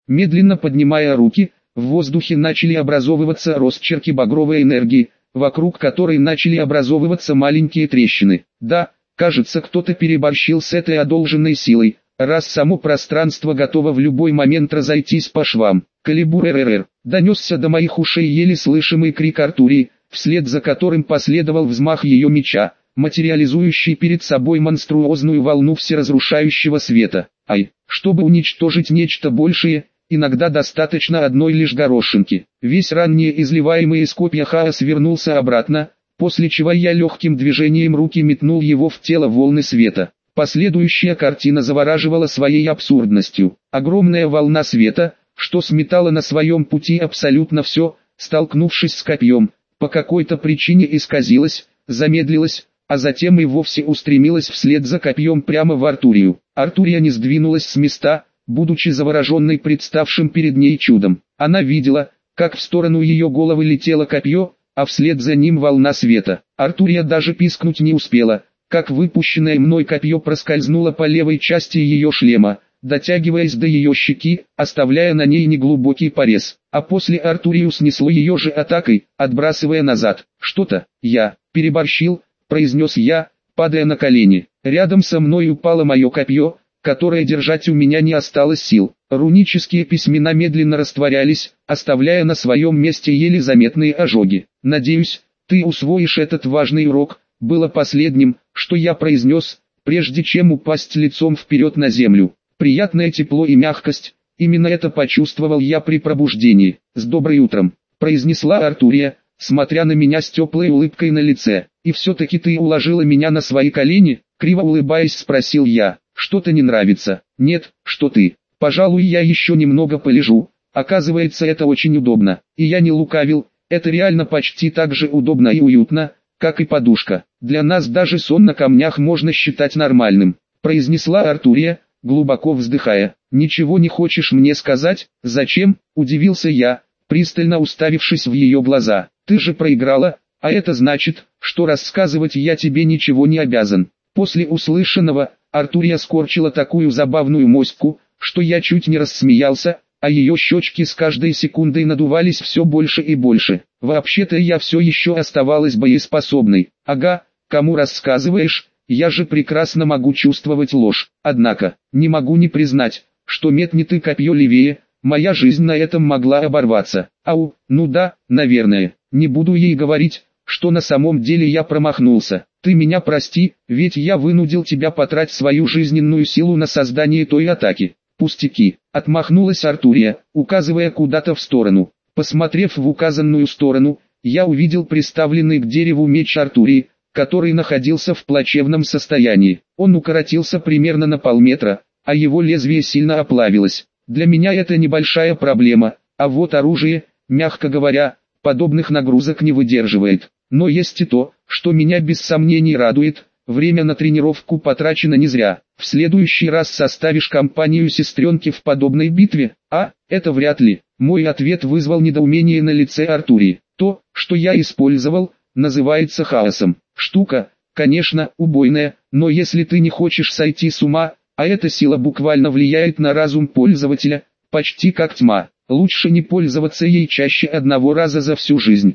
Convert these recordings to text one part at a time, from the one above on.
Медленно поднимая руки, в воздухе начали образовываться росчерки багровой энергии, вокруг которой начали образовываться маленькие трещины. Да, кажется, кто-то переборщил с этой одолженной силой, раз само пространство готово в любой момент разойтись по швам. Калибур РРР. Донесся до моих ушей еле слышимый крик Артурии, вслед за которым последовал взмах ее меча, материализующий перед собой монструозную волну всеразрушающего света. Чтобы уничтожить нечто большее, иногда достаточно одной лишь горошинки. Весь ранее изливаемый из копья хаос вернулся обратно, после чего я легким движением руки метнул его в тело волны света. Последующая картина завораживала своей абсурдностью. Огромная волна света, что сметала на своем пути абсолютно все, столкнувшись с копьем, по какой-то причине исказилась, замедлилась, а затем и вовсе устремилась вслед за копьем прямо в Артурию. Артурия не сдвинулась с места, будучи завороженной представшим перед ней чудом. Она видела, как в сторону ее головы летело копье, а вслед за ним волна света. Артурия даже пискнуть не успела, как выпущенное мной копье проскользнуло по левой части ее шлема, дотягиваясь до ее щеки, оставляя на ней неглубокий порез. А после Артурию снесло ее же атакой, отбрасывая назад. «Что-то, я переборщил», — произнес я, падая на колени. Рядом со мной упало мое копье, которое держать у меня не осталось сил. Рунические письмена медленно растворялись, оставляя на своем месте еле заметные ожоги. «Надеюсь, ты усвоишь этот важный урок», было последним, что я произнес, прежде чем упасть лицом вперед на землю. Приятное тепло и мягкость, именно это почувствовал я при пробуждении. «С добрым утром», произнесла Артурия, смотря на меня с теплой улыбкой на лице. «И все-таки ты уложила меня на свои колени?» Криво улыбаясь спросил я. «Что-то не нравится?» «Нет, что ты. Пожалуй, я еще немного полежу. Оказывается, это очень удобно». И я не лукавил, это реально почти так же удобно и уютно, как и подушка. «Для нас даже сон на камнях можно считать нормальным», произнесла Артурия, глубоко вздыхая. «Ничего не хочешь мне сказать?» «Зачем?» – удивился я, пристально уставившись в ее глаза. «Ты же проиграла, а это значит, что рассказывать я тебе ничего не обязан». После услышанного, Артурия скорчила такую забавную моську, что я чуть не рассмеялся, а ее щечки с каждой секундой надувались все больше и больше. «Вообще-то я все еще оставалась боеспособной». «Ага, кому рассказываешь? Я же прекрасно могу чувствовать ложь. Однако, не могу не признать, что метни ты копье левее, моя жизнь на этом могла оборваться». «Ау, ну да, наверное, не буду ей говорить, что на самом деле я промахнулся. Ты меня прости, ведь я вынудил тебя потратить свою жизненную силу на создание той атаки». «Пустяки», — отмахнулась Артурия, указывая куда-то в сторону. Посмотрев в указанную сторону, я увидел приставленный к дереву меч Артурии, который находился в плачевном состоянии. Он укоротился примерно на полметра, а его лезвие сильно оплавилось. Для меня это небольшая проблема, а вот оружие, мягко говоря, подобных нагрузок не выдерживает. Но есть и то, что меня без сомнений радует. Время на тренировку потрачено не зря. В следующий раз составишь компанию сестренке в подобной битве? Это вряд ли. Мой ответ вызвал недоумение на лице Артурии. То, что я использовал, называется хаосом. Штука, конечно, убойная, но если ты не хочешь сойти с ума, а эта сила буквально влияет на разум пользователя, почти как тьма, лучше не пользоваться ей чаще одного раза за всю жизнь.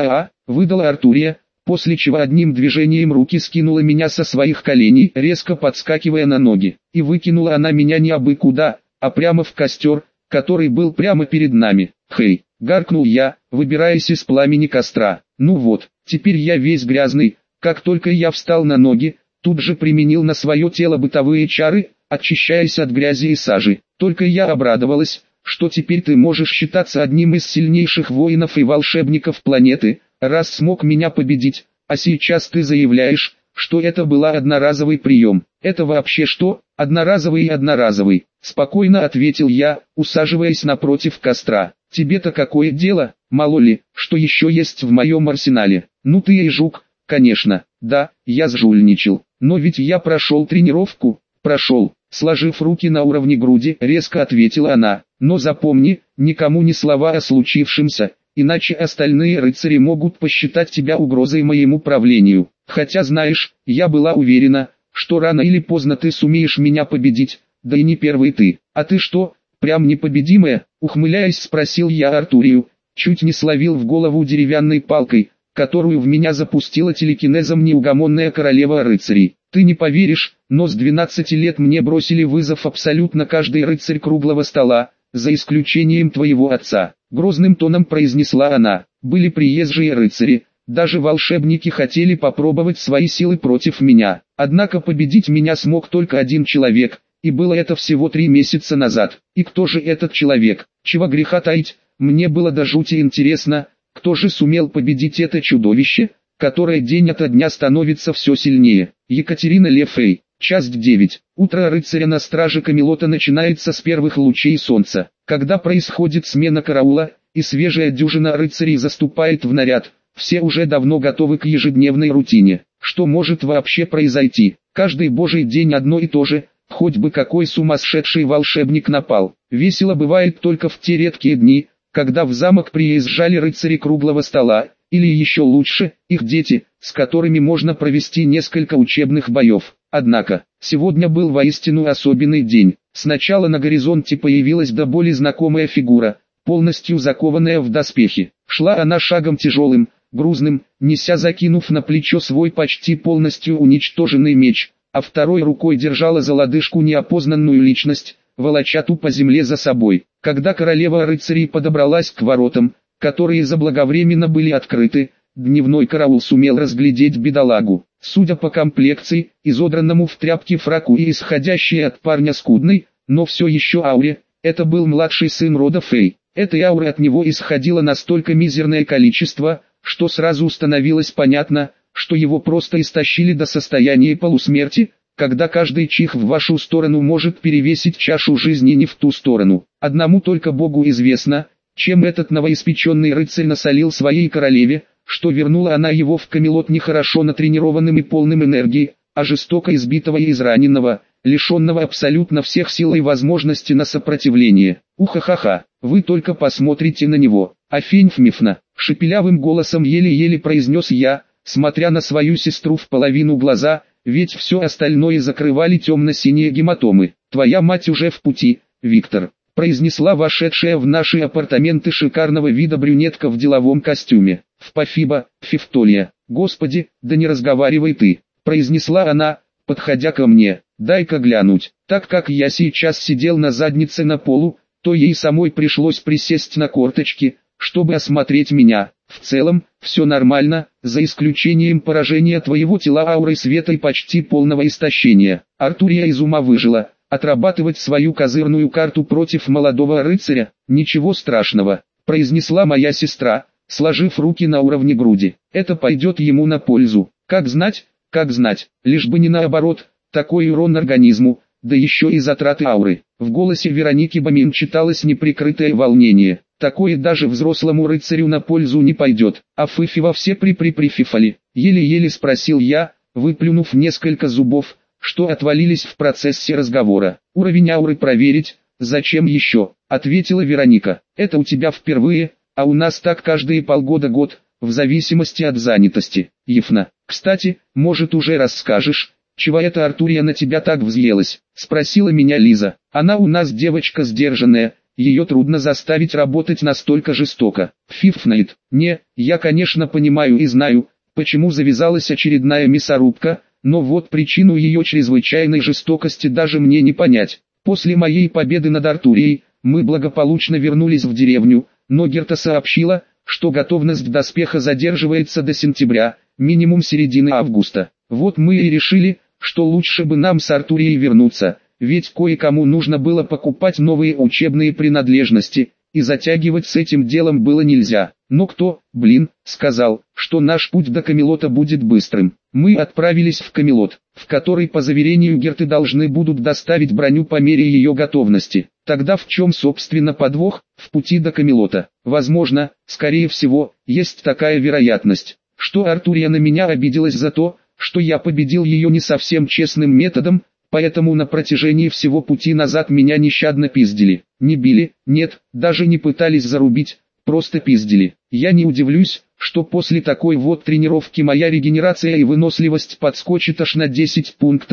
Выдала Артурия, после чего одним движением руки скинула меня со своих коленей, резко подскакивая на ноги. И выкинула она меня не абы куда, а прямо в костер, который был прямо перед нами. «Хей!» — гаркнул я, выбираясь из пламени костра. «Ну вот, теперь я весь грязный». Как только я встал на ноги, тут же применил на свое тело бытовые чары, очищаясь от грязи и сажи. Только я обрадовалась, что теперь ты можешь считаться одним из сильнейших воинов и волшебников планеты, раз смог меня победить, а сейчас ты заявляешь, что это был одноразовый прием. Это вообще что? Одноразовый, спокойно ответил я, усаживаясь напротив костра. Тебе-то какое дело, мало ли, что еще есть в моем арсенале. Ну ты и жук, конечно, да, я сжульничал, но ведь я прошел тренировку. Прошел, сложив руки на уровне груди, резко ответила она. Но запомни, никому ни слова о случившемся, иначе остальные рыцари могут посчитать тебя угрозой моему правлению. Хотя знаешь, я была уверена, что рано или поздно ты сумеешь меня победить, да и не первый ты. А ты что, Прям непобедимая, ухмыляясь, спросил я Артурию, чуть не словил в голову деревянной палкой, которую в меня запустила телекинезом неугомонная королева рыцарей. Ты не поверишь, но с 12 лет мне бросили вызов абсолютно каждый рыцарь круглого стола, за исключением твоего отца. Грозным тоном произнесла она. Были приезжие рыцари, даже волшебники хотели попробовать свои силы против меня. Однако победить меня смог только один человек, и было это всего 3 месяца назад. И кто же этот человек? Чего греха таить, мне было до жути интересно, кто же сумел победить это чудовище, которое день ото дня становится все сильнее. Екатерина Лефей. Часть 9. Утро рыцаря на страже Камелота начинается с первых лучей солнца. Когда происходит смена караула, и свежая дюжина рыцарей заступает в наряд, все уже давно готовы к ежедневной рутине. Что может вообще произойти? Каждый божий день одно и то же, хоть бы какой сумасшедший волшебник напал. Весело бывает только в те редкие дни, когда в замок приезжали рыцари круглого стола, или еще лучше, их дети, с которыми можно провести несколько учебных боев. Однако, сегодня был воистину особенный день. Сначала на горизонте появилась до боли знакомая фигура, полностью закованная в доспехи. Шла она шагом тяжелым, грузным, неся, закинув на плечо свой почти полностью уничтоженный меч, а второй рукой держала за лодыжку неопознанную личность, волоча ту по земле за собой. Когда королева рыцарей подобралась к воротам, которые заблаговременно были открыты, дневной караул сумел разглядеть бедолагу. Судя по комплекции, изодранному в тряпке фраку и исходящей от парня скудной, но все еще ауре, это был младший сын рода Фей. Этой ауры от него исходило настолько мизерное количество, что сразу становилось понятно, что его просто истощили до состояния полусмерти, когда каждый чих в вашу сторону может перевесить чашу жизни не в ту сторону. Одному только Богу известно, чем этот новоиспеченный рыцарь насолил своей королеве, что вернула она его в Камелот нехорошо натренированным и полным энергии, а жестоко избитого и израненного, лишенного абсолютно всех сил и возможности на сопротивление. Уха-ха-ха, вы только посмотрите на него. Афинь-фмифна, шепелявым голосом еле-еле произнес я, смотря на свою сестру в половину глаза, ведь все остальное закрывали темно-синие гематомы. Твоя мать уже в пути, Виктор, произнесла вошедшая в наши апартаменты шикарного вида брюнетка в деловом костюме. В Пафиба, Фифтолия. Господи, да не разговаривай ты, произнесла она, подходя ко мне. Дай-ка глянуть. Так как я сейчас сидел на заднице на полу, то ей самой пришлось присесть на корточки, чтобы осмотреть меня. В целом, все нормально, за исключением поражения твоего тела аурой света и почти полного истощения. Артурия из ума выжила. Отрабатывать свою козырную карту против молодого рыцаря, ничего страшного, произнесла моя сестра, сложив руки на уровне груди. Это пойдет ему на пользу. Как знать, лишь бы не наоборот, такой урон организму, да еще и затраты ауры. В голосе Вероники Бамин читалось неприкрытое волнение. Такое даже взрослому рыцарю на пользу не пойдет. А фифи во все приприфифали. Еле-еле спросил я, выплюнув несколько зубов, что отвалились в процессе разговора. Уровень ауры проверить, зачем еще, ответила Вероника. Это у тебя впервые, а у нас так каждые полгода-год, в зависимости от занятости. Ефна, кстати, может уже расскажешь, чего это Артурия на тебя так взъелась, спросила меня Лиза. Она у нас девочка сдержанная, ее трудно заставить работать настолько жестоко. Фифнает. Не, я конечно понимаю и знаю, почему завязалась очередная мясорубка, но вот причину ее чрезвычайной жестокости даже мне не понять. После моей победы над Артурией, мы благополучно вернулись в деревню, но Герта сообщила, что готовность доспеха задерживается до сентября, минимум середины августа. Вот мы и решили, что лучше бы нам с Артурией вернуться, ведь кое-кому нужно было покупать новые учебные принадлежности, и затягивать с этим делом было нельзя. Но кто, сказал, что наш путь до Камелота будет быстрым. Мы отправились в Камелот, в который по заверению Герты должны будут доставить броню по мере ее готовности. Тогда в чем собственно подвох, в пути до Камелота? Возможно, скорее всего, есть такая вероятность, что Артурия на меня обиделась за то, что я победил ее не совсем честным методом, поэтому на протяжении всего пути назад меня нещадно пиздили. Не били, нет, даже не пытались зарубить, просто пиздили. Я не удивлюсь, что после такой вот тренировки моя регенерация и выносливость подскочит аж на 10 пунктов,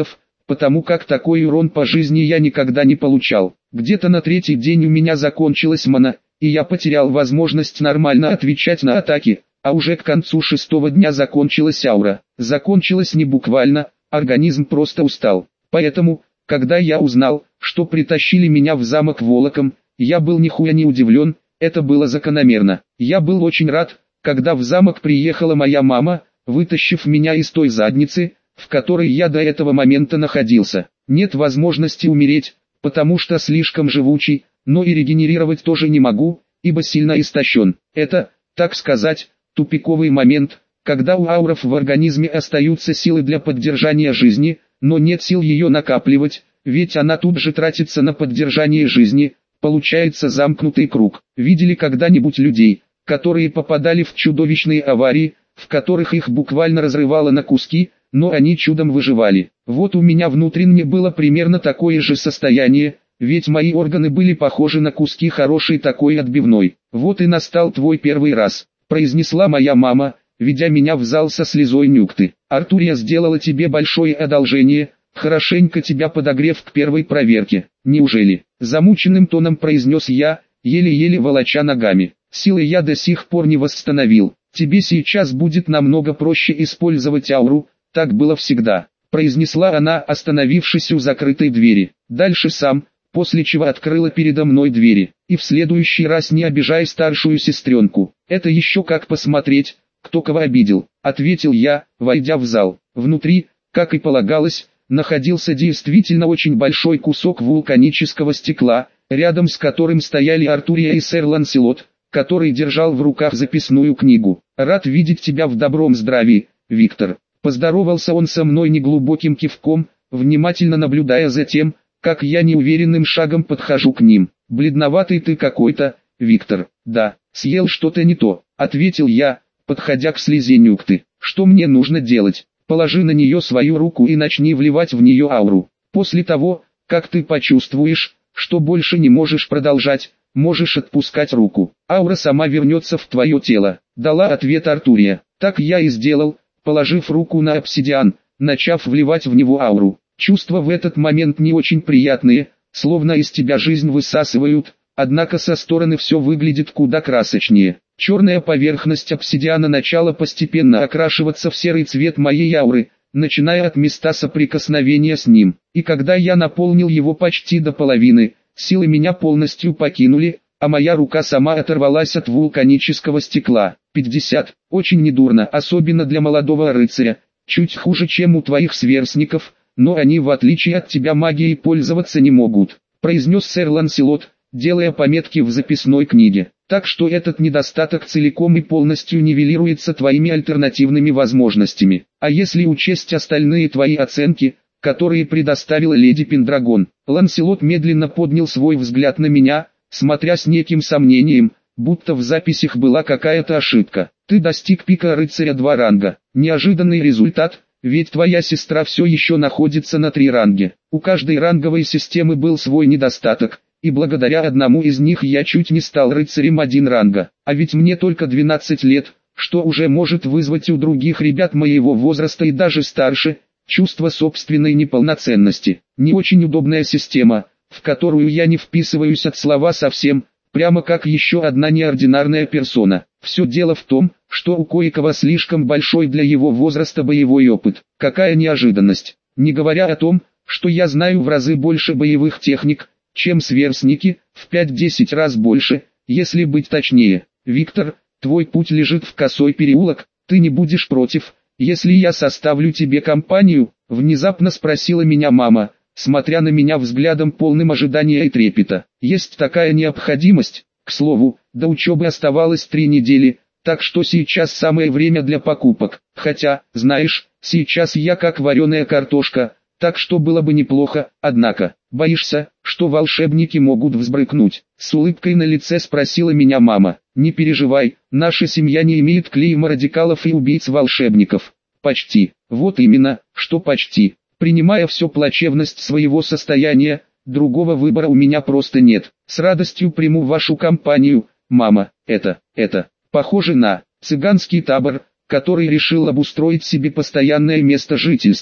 потому как такой урон по жизни я никогда не получал. Где-то на третий день у меня закончилась мана, и я потерял возможность нормально отвечать на атаки, а уже к концу шестого дня закончилась аура. Закончилась не буквально, организм просто устал. Поэтому, когда я узнал, что притащили меня в замок волоком, я был нихуя не удивлен, это было закономерно. Я был очень рад, когда в замок приехала моя мама, вытащив меня из той задницы, в которой я до этого момента находился. Нет возможности умереть, потому что слишком живучий, но и регенерировать тоже не могу, ибо сильно истощен. Это, так сказать, тупиковый момент, когда у ауров в организме остаются силы для поддержания жизни, но нет сил ее накапливать, ведь она тут же тратится на поддержание жизни, получается замкнутый круг. Видели когда-нибудь людей, которые попадали в чудовищные аварии, в которых их буквально разрывало на куски, но они чудом выживали? Вот у меня внутренне было примерно такое же состояние, ведь мои органы были похожи на куски хорошей такой отбивной. Вот и настал твой первый раз, произнесла моя мама, ведя меня в зал со слезой нюкты. Артурия сделала тебе большое одолжение, хорошенько тебя подогрев к первой проверке. Неужели? Замученным тоном произнес я, еле-еле волоча ногами. Силы я до сих пор не восстановил. Тебе сейчас будет намного проще использовать ауру, так было всегда, произнесла она, остановившись у закрытой двери. Дальше сам, после чего открыла передо мной двери. И в следующий раз не обижай старшую сестренку. Это еще как посмотреть, кто кого обидел, ответил я, войдя в зал. Внутри, как и полагалось, находился действительно очень большой кусок вулканического стекла, рядом с которым стояли Артурия и сэр Ланселот, который держал в руках записную книгу. Рад видеть тебя в добром здравии, Виктор. Поздоровался он со мной неглубоким кивком, внимательно наблюдая за тем, как я неуверенным шагом подхожу к ним. Бледноватый ты какой-то, Виктор. Да, съел что-то не то, ответил я, подходя к слезе нюкты. Что мне нужно делать? Положи на нее свою руку и начни вливать в нее ауру. После того, как ты почувствуешь, что больше не можешь продолжать, можешь отпускать руку. Аура сама вернется в твое тело. Дала ответ Артурия. Так я и сделал, положив руку на обсидиан, начав вливать в него ауру. Чувства в этот момент не очень приятные, словно из тебя жизнь высасывают, однако со стороны все выглядит куда красочнее. Черная поверхность обсидиана начала постепенно окрашиваться в серый цвет моей ауры, начиная от места соприкосновения с ним. И когда я наполнил его почти до половины, силы меня полностью покинули, а моя рука сама оторвалась от вулканического стекла. 50. Очень недурно, особенно для молодого рыцаря. Чуть хуже, чем у твоих сверстников, но они в отличие от тебя магией пользоваться не могут, произнес сэр Ланселот, делая пометки в записной книге. Так что этот недостаток целиком и полностью нивелируется твоими альтернативными возможностями. А если учесть остальные твои оценки, которые предоставила леди Пендрагон? Ланселот медленно поднял свой взгляд на меня, смотря с неким сомнением, будто в записях была какая-то ошибка. Ты достиг пика рыцаря 2 ранга. Неожиданный результат, ведь твоя сестра все еще находится на 3 ранге. У каждой ранговой системы был свой недостаток, и благодаря одному из них я чуть не стал рыцарем 1 ранга. А ведь мне только 12 лет, что уже может вызвать у других ребят моего возраста и даже старше, чувство собственной неполноценности. Не очень удобная система, в которую я не вписываюсь от слова совсем, прямо как еще одна неординарная персона. Все дело в том, что у кое-кого слишком большой для его возраста боевой опыт. Какая неожиданность. Не говоря о том, что я знаю в разы больше боевых техник, чем сверстники, в 5-10 раз больше, если быть точнее. Виктор, твой путь лежит в косой переулок, ты не будешь против, если я составлю тебе компанию? Внезапно спросила меня мама, смотря на меня взглядом полным ожидания и трепета. Есть такая необходимость. К слову, до учебы оставалось 3 недели, так что сейчас самое время для покупок. Хотя, знаешь, сейчас я как вареная картошка, так что было бы неплохо, однако, боишься, что волшебники могут взбрыкнуть? С улыбкой на лице спросила меня мама. Не переживай, наша семья не имеет клейма радикалов и убийц-волшебников. Почти. Вот именно, что почти. Принимая всю плачевность своего состояния, другого выбора у меня просто нет. С радостью приму вашу компанию, мама. Это похоже на цыганский табор, который решил обустроить себе постоянное место жительства.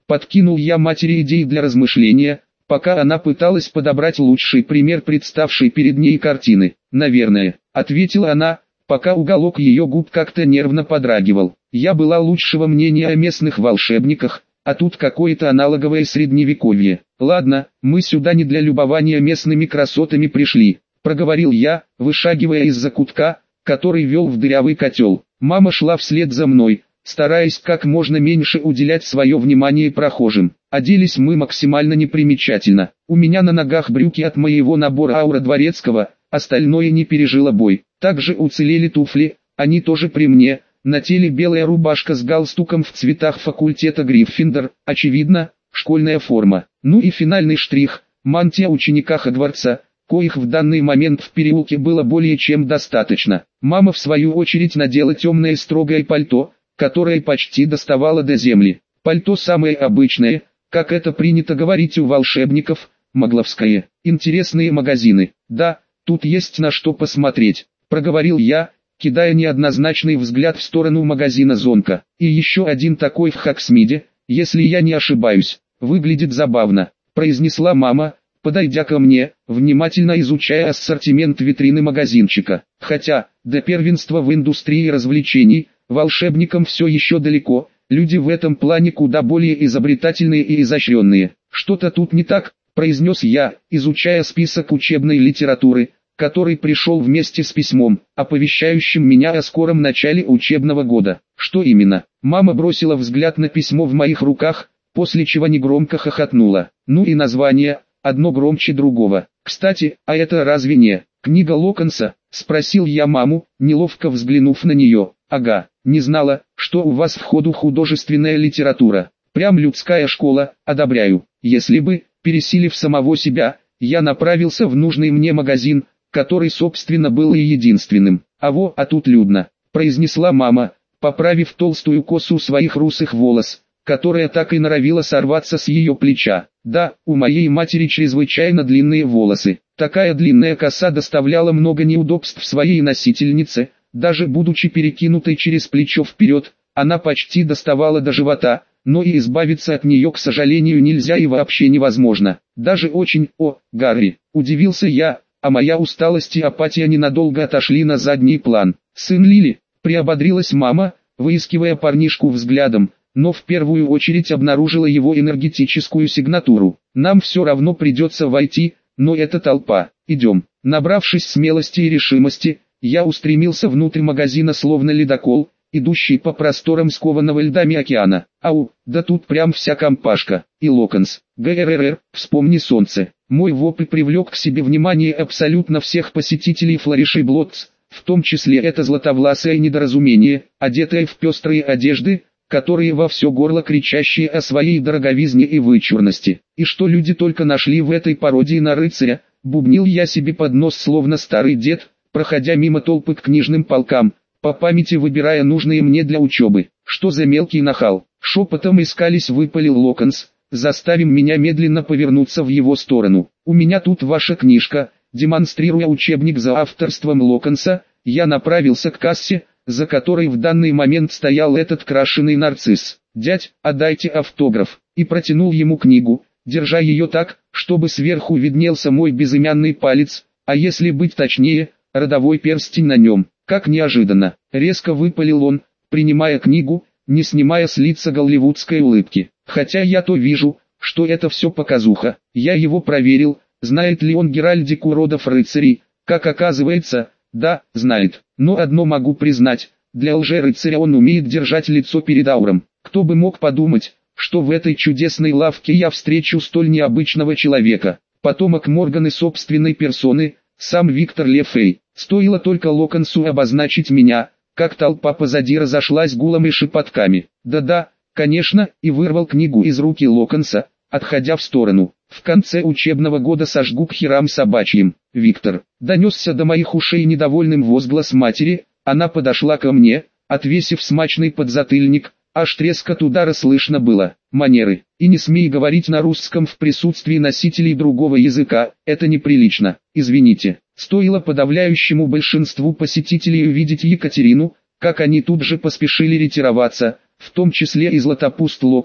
Подкинул я матери идеи для размышления, пока она пыталась подобрать лучший пример представшей перед ней картины. «Наверное», — ответила она, пока уголок ее губ как-то нервно подрагивал. «Я была лучшего мнения о местных волшебниках, а тут какое-то аналоговое средневековье. Ладно, мы сюда не для любования местными красотами пришли», — проговорил я, вышагивая из закутка, который вел в дырявый котел. Мама шла вслед за мной, стараясь как можно меньше уделять свое внимание прохожим. Оделись мы максимально непримечательно. У меня на ногах брюки от моего набора Аура Дворецкого, остальное не пережило бой. Также уцелели туфли, они тоже при мне. На теле белая рубашка с галстуком в цветах факультета Гриффиндор, очевидно, школьная форма. Ну и финальный штрих – мантия ученика Хогвартса, коих в данный момент в переулке было более чем достаточно. Мама в свою очередь надела темное строгое пальто, которое почти доставало до земли. Пальто самое обычное, как это принято говорить у волшебников, магловское. Интересные магазины. Да, тут есть на что посмотреть, проговорил я, кидая неоднозначный взгляд в сторону магазина Зонка. И еще один такой в Хоксмиде, если я не ошибаюсь. Выглядит забавно, произнесла мама, подойдя ко мне, внимательно изучая ассортимент витрины магазинчика. Хотя, до первенства в индустрии развлечений, волшебникам все еще далеко, люди в этом плане куда более изобретательные и изощренные. «Что-то тут не так», — произнес я, изучая список учебной литературы, который пришел вместе с письмом, оповещающим меня о скором начале учебного года. «Что именно?» Мама бросила взгляд на письмо в моих руках, после чего негромко хохотнула. «Ну и название, одно громче другого. Кстати, а это разве не книга Локонса?» — спросил я маму, неловко взглянув на нее. «Ага, не знала, что у вас в ходу художественная литература. Прям людская школа, одобряю». Если бы, пересилив самого себя, я направился в нужный мне магазин, который собственно был и единственным. А тут людно», — произнесла мама, поправив толстую косу своих русых волос, которая так и норовила сорваться с ее плеча. Да, у моей матери чрезвычайно длинные волосы. Такая длинная коса доставляла много неудобств своей носительнице, даже будучи перекинутой через плечо вперед, она почти доставала до живота, но и избавиться от нее, к сожалению, нельзя и вообще невозможно. Даже очень, Гарри, удивился я, а моя усталость и апатия ненадолго отошли на задний план. «Сын Лили», приободрилась мама, выискивая парнишку взглядом, но в первую очередь обнаружила его энергетическую сигнатуру. «Нам все равно придется войти, но это толпа. Идем». Набравшись смелости и решимости, я устремился внутрь магазина словно ледокол, идущий по просторам скованного льдами океана. «Ау, да тут прям вся компашка. И Локонс, ГРРР, вспомни солнце». Мой вопль привлек к себе внимание абсолютно всех посетителей Флориши Блотс, в том числе это златовласое недоразумение, одетое в пестрые одежды, которые во все горло кричащие о своей дороговизне и вычурности. И что люди только нашли в этой пародии на рыцаря, бубнил я себе под нос словно старый дед, проходя мимо толпы к книжным полкам, по памяти выбирая нужные мне для учебы. «Что за мелкий нахал?» Шепотом искались выпалил Локонс, заставив меня медленно повернуться в его сторону. «У меня тут ваша книжка». Демонстрируя учебник за авторством Локонса, я направился к кассе, за которой в данный момент стоял этот крашеный нарцисс. «Дядь, отдайте автограф», и протянул ему книгу, держа ее так, чтобы сверху виднелся мой безымянный палец, а если быть точнее, родовой перстень на нем. «Как неожиданно», резко выпалил он, принимая книгу, не снимая с лица голливудской улыбки. «Хотя я-то вижу, что это все показуха. Я его проверил, знает ли он геральдику родов рыцарей. Как оказывается, да, знает. Но одно могу признать, для лже-рыцаря он умеет держать лицо перед ауром. Кто бы мог подумать, что в этой чудесной лавке я встречу столь необычного человека. Потомок Морганы собственной персоны, сам Виктор Лефей». Стоило только Локонсу обозначить меня, как толпа позади разошлась гулом и шепотками. «Да-да, конечно», и вырвал книгу из руки Локонса, отходя в сторону. «В конце учебного года сожгу к херам собачьим, Виктор». Донесся до моих ушей недовольным возглас матери, она подошла ко мне, отвесив смачный подзатыльник, аж трескот удара слышно было. «Манеры, и не смей говорить на русском в присутствии носителей другого языка, это неприлично, извините». Стоило подавляющему большинству посетителей увидеть Екатерину, как они тут же поспешили ретироваться, в том числе и Златопуст Локонс,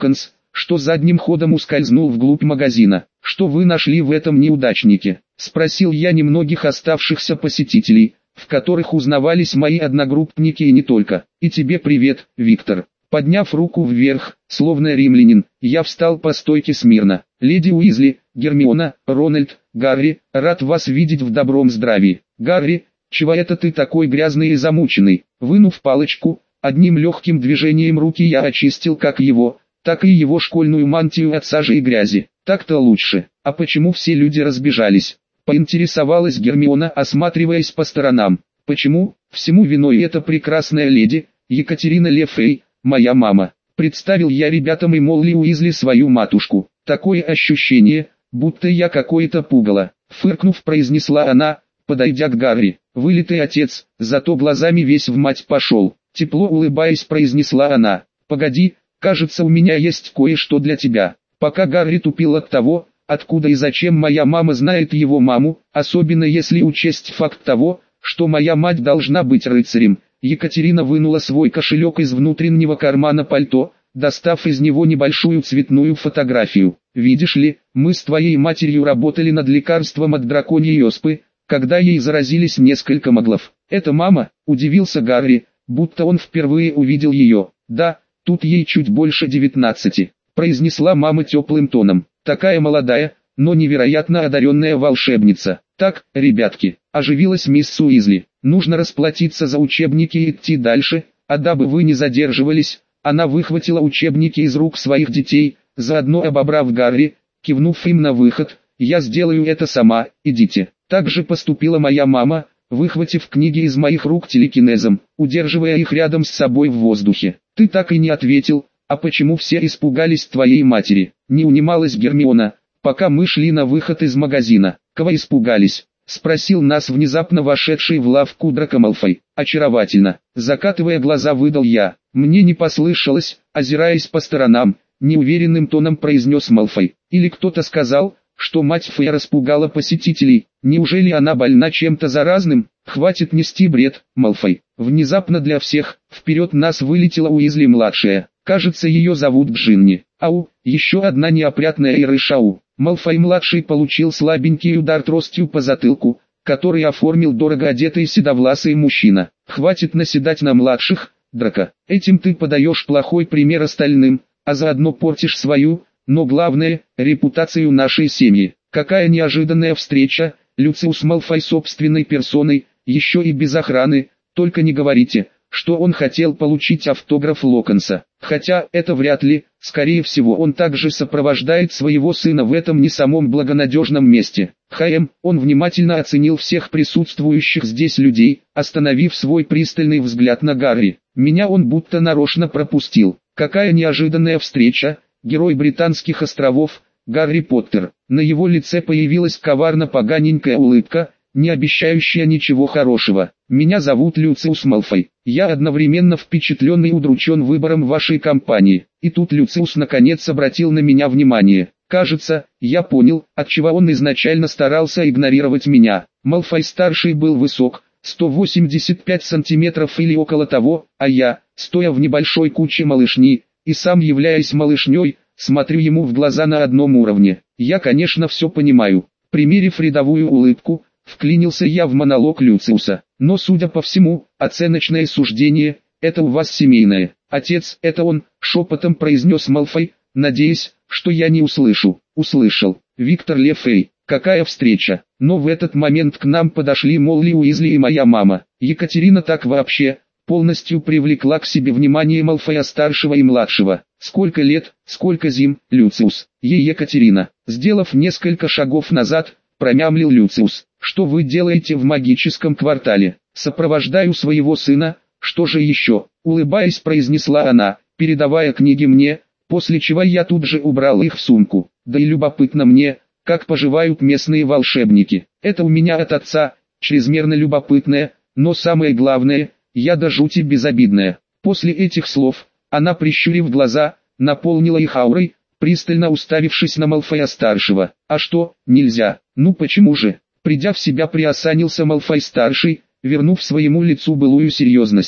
что задним ходом ускользнул вглубь магазина. «Что вы нашли в этом неудачнике?» — спросил я немногих оставшихся посетителей, в которых узнавались мои одногруппники и не только. «И тебе привет, Виктор». Подняв руку вверх, словно римлянин, я встал по стойке смирно. «Леди Уизли, Гермиона, Рональд, Гарри, рад вас видеть в добром здравии». «Гарри, чего это ты такой грязный и замученный?» Вынув палочку, одним легким движением руки я очистил как его, так и его школьную мантию от сажи и грязи. «Так-то лучше. А почему все люди разбежались?» — поинтересовалась Гермиона, осматриваясь по сторонам. «Почему? Всему виной эта прекрасная леди, Екатерина Лефей, моя мама». Представил я ребятам и Молли Уизли свою матушку. «Такое ощущение, будто я какое-то пугало», — фыркнув, произнесла она, подойдя к Гарри. «Вылитый отец, зато глазами весь в мать пошел». Тепло улыбаясь, произнесла она. «Погоди, кажется, у меня есть кое-что для тебя». Пока Гарри тупил от того, откуда и зачем моя мама знает его маму, особенно если учесть факт того, что моя мать должна быть рыцарем, Екатерина вынула свой кошелек из внутреннего кармана пальто, достав из него небольшую цветную фотографию. «Видишь ли, мы с твоей матерью работали над лекарством от драконьей оспы, когда ей заразились несколько маглов». «Это мама?» – удивился Гарри, будто он впервые увидел ее. «Да, тут ей чуть больше 19, произнесла мама теплым тоном. «Такая молодая, но невероятно одаренная волшебница». «Так, ребятки», – оживилась мисс Уизли, – «нужно расплатиться за учебники и идти дальше, а дабы вы не задерживались». Она выхватила учебники из рук своих детей, заодно обобрав Гарри, кивнув им на выход. «Я сделаю это сама, идите». Так же поступила моя мама, выхватив книги из моих рук телекинезом, удерживая их рядом с собой в воздухе. «Ты так и не ответил, а почему все испугались твоей матери?» — не унималась Гермиона, пока мы шли на выход из магазина. «Кого испугались?» — спросил нас внезапно вошедший в лавку Драко Малфой. «Очаровательно!» — закатывая глаза, выдал я. Мне не послышалось, озираясь по сторонам, неуверенным тоном произнес Малфой. «Или кто-то сказал, что мать Фея распугала посетителей. Неужели она больна чем-то заразным? Хватит нести бред, Малфой». Внезапно для всех, вперед нас вылетела Уизли-младшая. Кажется, ее зовут Джинни. Ау, еще одна неопрятная Ирышау. Малфой-младший получил слабенький удар тростью по затылку, который оформил дорого одетый седовласый мужчина. «Хватит наседать на младших, Драко. Этим ты подаешь плохой пример остальным, а заодно портишь свою, но главное, репутацию нашей семьи». Какая неожиданная встреча, Люциус Малфой собственной персоной, еще и без охраны. Только не говорите, что он хотел получить автограф Локонса. Хотя это вряд ли, скорее всего он также сопровождает своего сына в этом не самом благонадежном месте. Он внимательно оценил всех присутствующих здесь людей, остановив свой пристальный взгляд на Гарри. Меня он будто нарочно пропустил. Какая неожиданная встреча, герой Британских островов, Гарри Поттер. На его лице появилась коварно-поганенькая улыбка, не обещающая ничего хорошего. «Меня зовут Люциус Малфой. Я одновременно впечатлен и удручен выбором вашей компании». И тут Люциус наконец обратил на меня внимание. Кажется, я понял, отчего он изначально старался игнорировать меня. Малфой-старший был высок, 185 сантиметров или около того, а я, стоя в небольшой куче малышни, и сам являясь малышней, смотрю ему в глаза на одном уровне. Я, конечно, все понимаю. Примерив рядовую улыбку, вклинился я в монолог Люциуса. Но, судя по всему, оценочное суждение – это у вас семейное. Отец – это он, шепотом произнес Малфой, надеясь, что я не услышу. Услышал. Виктор Лефей. Какая встреча. Но в этот момент к нам подошли Молли Уизли и моя мама. Екатерина так вообще полностью привлекла к себе внимание Малфоя старшего и младшего. «Сколько лет, сколько зим, Люциус?» Ей Екатерина. Сделав несколько шагов назад, промямлил Люциус. «Что вы делаете в магическом квартале?» «Сопровождаю своего сына, что же еще?» Улыбаясь, произнесла она, передавая книги мне, после чего я тут же убрал их в сумку. Да и любопытно мне, как поживают местные волшебники. Это у меня от отца, чрезмерно любопытное, но самое главное, я до жути безобидная. После этих слов, она, прищурив глаза, наполнила их аурой, пристально уставившись на Малфоя-старшего. «А что, нельзя? Ну почему же?» Придя в себя, приосанился Малфой-старший, вернув своему лицу былую серьезность.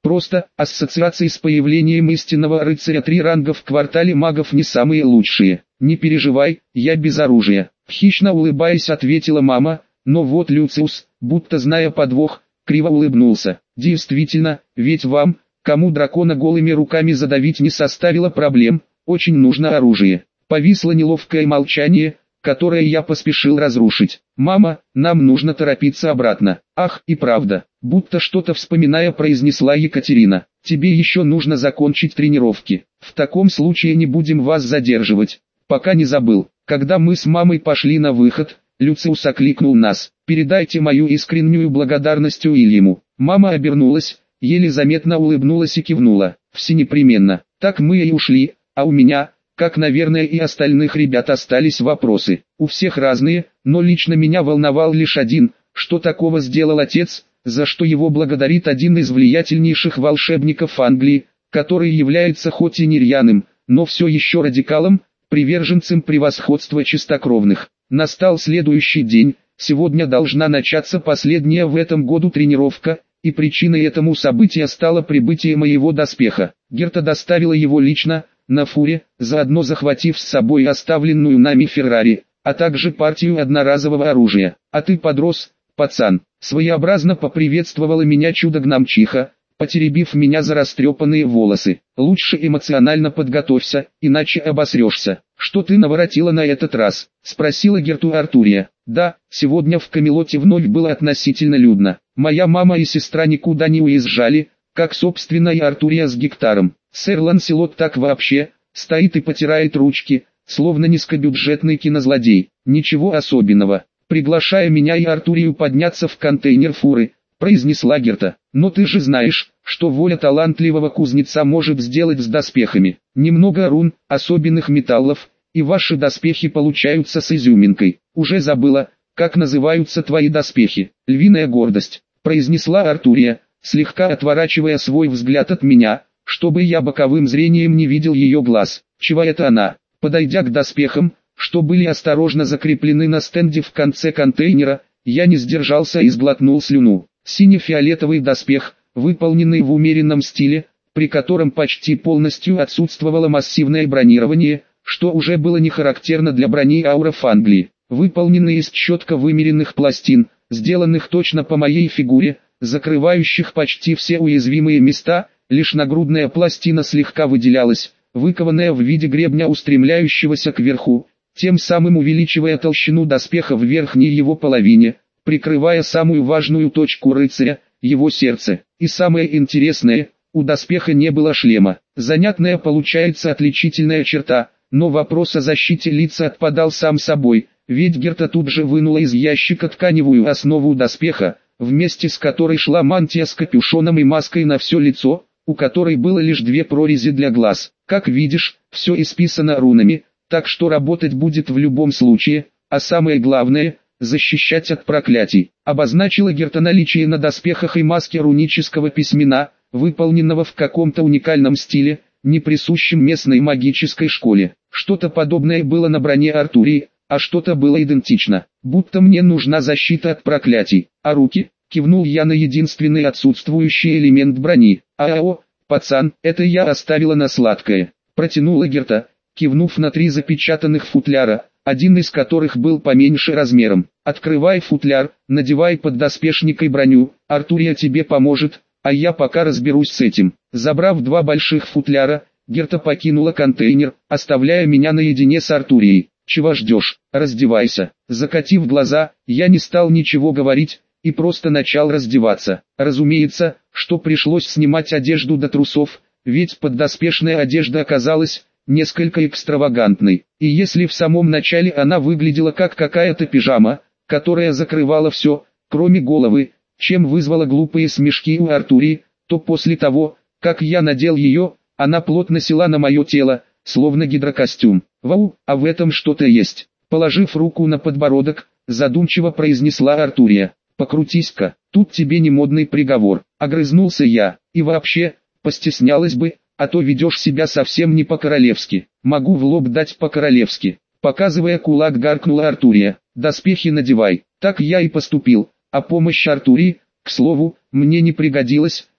Просто, ассоциации с появлением истинного рыцаря 3 ранга в квартале магов не самые лучшие. Не переживай, я без оружия. Хищно улыбаясь, ответила мама, но вот Люциус, будто зная подвох, криво улыбнулся. Действительно, ведь вам, кому дракона голыми руками задавить не составило проблем, очень нужно оружие. Повисло неловкое молчание, которое я поспешил разрушить. «Мама, нам нужно торопиться обратно». «Ах, и правда», будто что-то вспоминая, произнесла Екатерина. «Тебе еще нужно закончить тренировки. В таком случае не будем вас задерживать. Пока не забыл». Когда мы с мамой пошли на выход, Люциус окликнул нас. «Передайте мою искреннюю благодарность Уильяму». Мама обернулась, еле заметно улыбнулась и кивнула. «Все непременно». Так мы и ушли, а у меня, как, наверное, и остальных ребят, остались вопросы. У всех разные, но лично меня волновал лишь один: что такого сделал отец, за что его благодарит один из влиятельнейших волшебников Англии, который является хоть и нерьяным, но все еще радикалом, приверженцем превосходства чистокровных. Настал следующий день, сегодня должна начаться последняя в этом году тренировка, и причиной этому события стало прибытие моего доспеха. Герта доставила его лично, на фуре, заодно захватив с собой оставленную нами Феррари, а также партию одноразового оружия. «А ты подрос, пацан», своеобразно поприветствовала меня чудо-гномчиха, потеребив меня за растрепанные волосы. «Лучше эмоционально подготовься, иначе обосрешься». «Что ты наворотила на этот раз?» — спросила Герту Артурия. «Да, сегодня в Камелоте вновь было относительно людно. Моя мама и сестра никуда не уезжали, как собственно и Артурия с Гектаром. Сэр Ланселот так вообще стоит и потирает ручки, словно низкобюджетный кинозлодей. Ничего особенного. Приглашая меня и Артурию подняться в контейнер фуры, произнесла Герта. «Но ты же знаешь, что воля талантливого кузнеца может сделать с доспехами. Немного рун, особенных металлов, и ваши доспехи получаются с изюминкой. Уже забыла, как называются твои доспехи». «Львиная гордость», произнесла Артурия, слегка отворачивая свой взгляд от меня, чтобы я боковым зрением не видел ее глаз. «Чего это она?» Подойдя к доспехам, что были осторожно закреплены на стенде в конце контейнера, я не сдержался и сглотнул слюну. Сине-фиолетовый доспех, выполненный в умеренном стиле, при котором почти полностью отсутствовало массивное бронирование, что уже было не характерно для брони ауров Англии. Выполненный из четко вымеренных пластин, сделанных точно по моей фигуре, закрывающих почти все уязвимые места, лишь нагрудная пластина слегка выделялась, выкованная в виде гребня, устремляющегося кверху, тем самым увеличивая толщину доспеха в верхней его половине, прикрывая самую важную точку рыцаря, его сердце. И самое интересное, у доспеха не было шлема. Занятная получается отличительная черта, но вопрос о защите лица отпадал сам собой, ведь Герта тут же вынула из ящика тканевую основу доспеха, вместе с которой шла мантия с капюшоном и маской на все лицо, у которой было лишь 2 прорези для глаз. Как видишь, все исписано рунами, так что работать будет в любом случае, а самое главное – защищать от проклятий. Обозначила Герта наличие на доспехах и маске рунического письмена, выполненного в каком-то уникальном стиле, не присущем местной магической школе. Что-то подобное было на броне Артурии, а что-то было идентично. Будто мне нужна защита от проклятий. А руки? Кивнул я на единственный отсутствующий элемент брони. «Ао, пацан, это я оставила на сладкое», протянула Герта, кивнув на 3 запечатанных футляра, один из которых был поменьше размером. «Открывай футляр, надевай под доспешникой броню, Артурия тебе поможет, а я пока разберусь с этим». Забрав 2 больших футляра, Герта покинула контейнер, оставляя меня наедине с Артурией. «Чего ждешь? Раздевайся». Закатив глаза, я не стал ничего говорить, и просто начал раздеваться. Разумеется, что пришлось снимать одежду до трусов, ведь поддоспешная одежда оказалась несколько экстравагантной. И если в самом начале она выглядела как какая-то пижама, которая закрывала все, кроме головы, чем вызвала глупые смешки у Артурии, то после того, как я надел ее, она плотно села на мое тело, словно гидрокостюм. «Вау, а в этом что-то есть». Положив руку на подбородок, задумчиво произнесла Артурия. «Покрутись-ка, тут тебе не модный приговор». Огрызнулся я. «И вообще, постеснялась бы, а то ведешь себя совсем не по-королевски». «Могу в лоб дать по-королевски». Показывая кулак, гаркнула Артурия. «Доспехи надевай». Так я и поступил, а помощь Артурии, к слову, мне не пригодилась,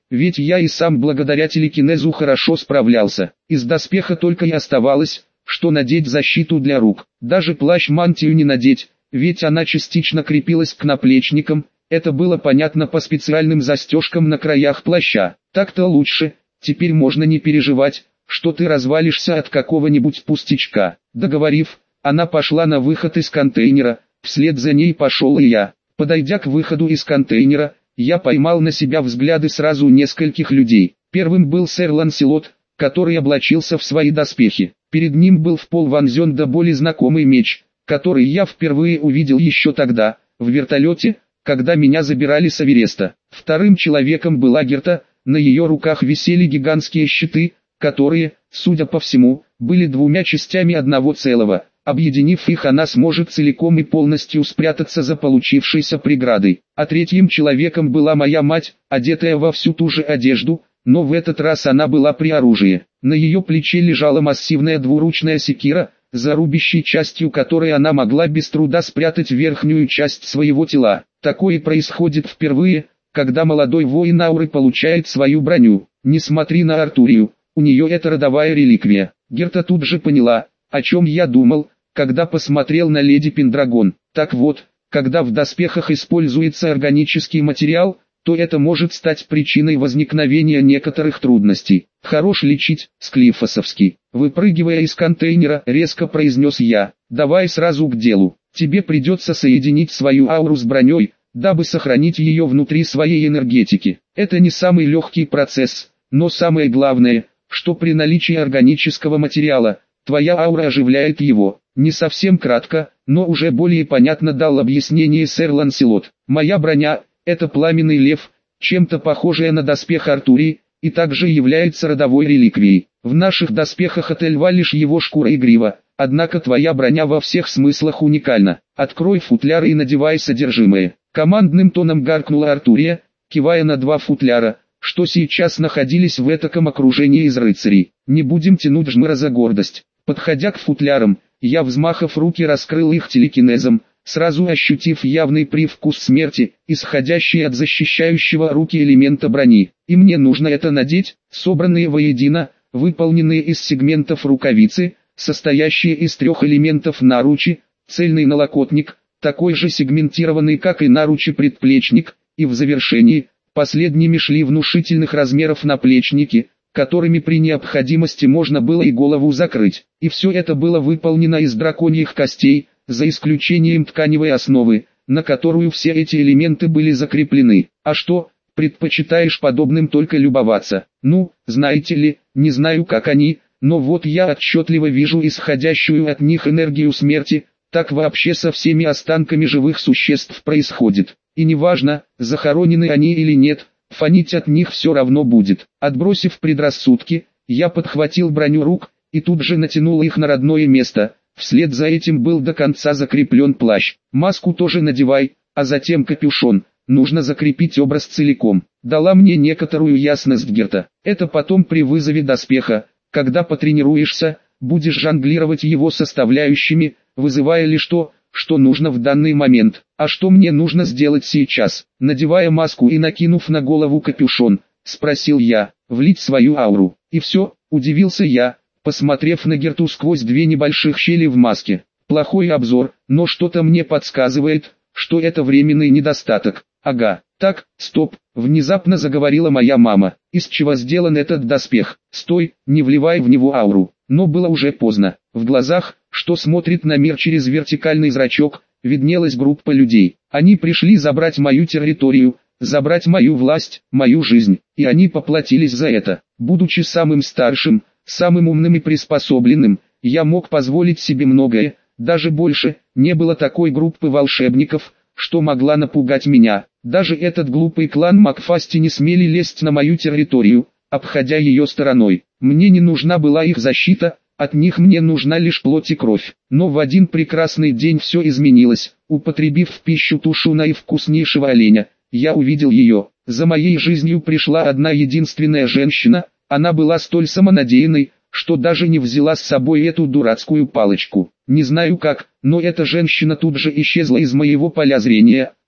ведь я и сам благодаря телекинезу хорошо справлялся. Из доспеха только и оставалось, что надеть защиту для рук. Даже плащ-мантию не надеть, ведь она частично крепилась к наплечникам, это было понятно по специальным застежкам на краях плаща. Так-то лучше, теперь можно не переживать, что ты развалишься от какого-нибудь пустячка. Договорив, она пошла на выход из контейнера, вслед за ней пошел и я. Подойдя к выходу из контейнера, я поймал на себя взгляды сразу нескольких людей. Первым был сэр Ланселот, который облачился в свои доспехи. Перед ним был в пол вонзен до боли знакомый меч, который я впервые увидел еще тогда, в вертолете, когда меня забирали с Эвереста. Вторым человеком была Герта, на ее руках висели гигантские щиты, которые, судя по всему, были двумя частями одного целого. Объединив их, она сможет целиком и полностью спрятаться за получившейся преградой. А третьим человеком была моя мать, одетая во всю ту же одежду, но в этот раз она была при оружии. На ее плече лежала массивная двуручная секира, за рубящей частью которой она могла без труда спрятать верхнюю часть своего тела. Такое происходит впервые, когда молодой воин ауры получает свою броню. Не смотри на Артурию, у нее это родовая реликвия. Герта тут же поняла, о чем я думал, когда посмотрел на леди Пендрагон. Так вот, когда в доспехах используется органический материал, то это может стать причиной возникновения некоторых трудностей. Хорош лечить, Склифосовский. Выпрыгивая из контейнера, резко произнес я. Давай сразу к делу. Тебе придется соединить свою ауру с броней, дабы сохранить ее внутри своей энергетики. Это не самый легкий процесс, но самое главное, что при наличии органического материала, твоя аура оживляет его. Не совсем кратко, но уже более понятно дал объяснение сэр Ланселот. Моя броня – это пламенный лев, чем-то похожая на доспех Артурии, и также является родовой реликвией. В наших доспехах от льва лишь его шкура и грива, однако твоя броня во всех смыслах уникальна. Открой футляр и надевай содержимое. Командным тоном гаркнула Артурия, кивая на два футляра, что сейчас находились в этаком окружении из рыцарей. Не будем тянуть жмыра за гордость. Подходя к футлярам, я взмахав руки раскрыл их телекинезом, сразу ощутив явный привкус смерти, исходящий от защищающего руки элемента брони. И мне нужно это надеть, собранные воедино, выполненные из сегментов рукавицы, состоящие из трех элементов наручи, цельный налокотник, такой же сегментированный как и наручи предплечник, и в завершении, последними шли внушительных размеров наплечники, которыми при необходимости можно было и голову закрыть. И все это было выполнено из драконьих костей, за исключением тканевой основы, на которую все эти элементы были закреплены. А что, предпочитаешь подобным только любоваться? Ну, знаете ли, не знаю как они, но вот я отчетливо вижу исходящую от них энергию смерти, так вообще со всеми останками живых существ происходит. И неважно, захоронены они или нет, фонить от них все равно будет. Отбросив предрассудки, я подхватил броню рук, и тут же натянул их на родное место. Вслед за этим был до конца закреплен плащ. Маску тоже надевай, а затем капюшон. Нужно закрепить образ целиком. Дала мне некоторую ясность Герта. Это потом при вызове доспеха, когда потренируешься, будешь жонглировать его составляющими, вызывая лишь то, что нужно в данный момент. А что мне нужно сделать сейчас? Надевая маску и накинув на голову капюшон, спросил я. Влить свою ауру. И все, удивился я, посмотрев на Герту сквозь две небольших щели в маске. Плохой обзор, но что-то мне подсказывает, что это временный недостаток. Ага, так, стоп, внезапно заговорила моя мама. Из чего сделан этот доспех? Стой, не вливай в него ауру. Но было уже поздно. В глазах, что смотрит на мир через вертикальный зрачок, виднелась группа людей. Они пришли забрать мою территорию, забрать мою власть, мою жизнь. И они поплатились за это. Будучи самым старшим, самым умным и приспособленным, я мог позволить себе многое, даже больше. Не было такой группы волшебников, что могла напугать меня. Даже этот глупый клан Макфасти не смели лезть на мою территорию, обходя ее стороной. Мне не нужна была их защита, от них мне нужна лишь плоть и кровь. Но в один прекрасный день все изменилось. Употребив в пищу тушу наивкуснейшего оленя, я увидел ее. За моей жизнью пришла одна единственная женщина, она была столь самонадеянной, что даже не взяла с собой эту дурацкую палочку. Не знаю как, но эта женщина тут же исчезла из моего поля зрения,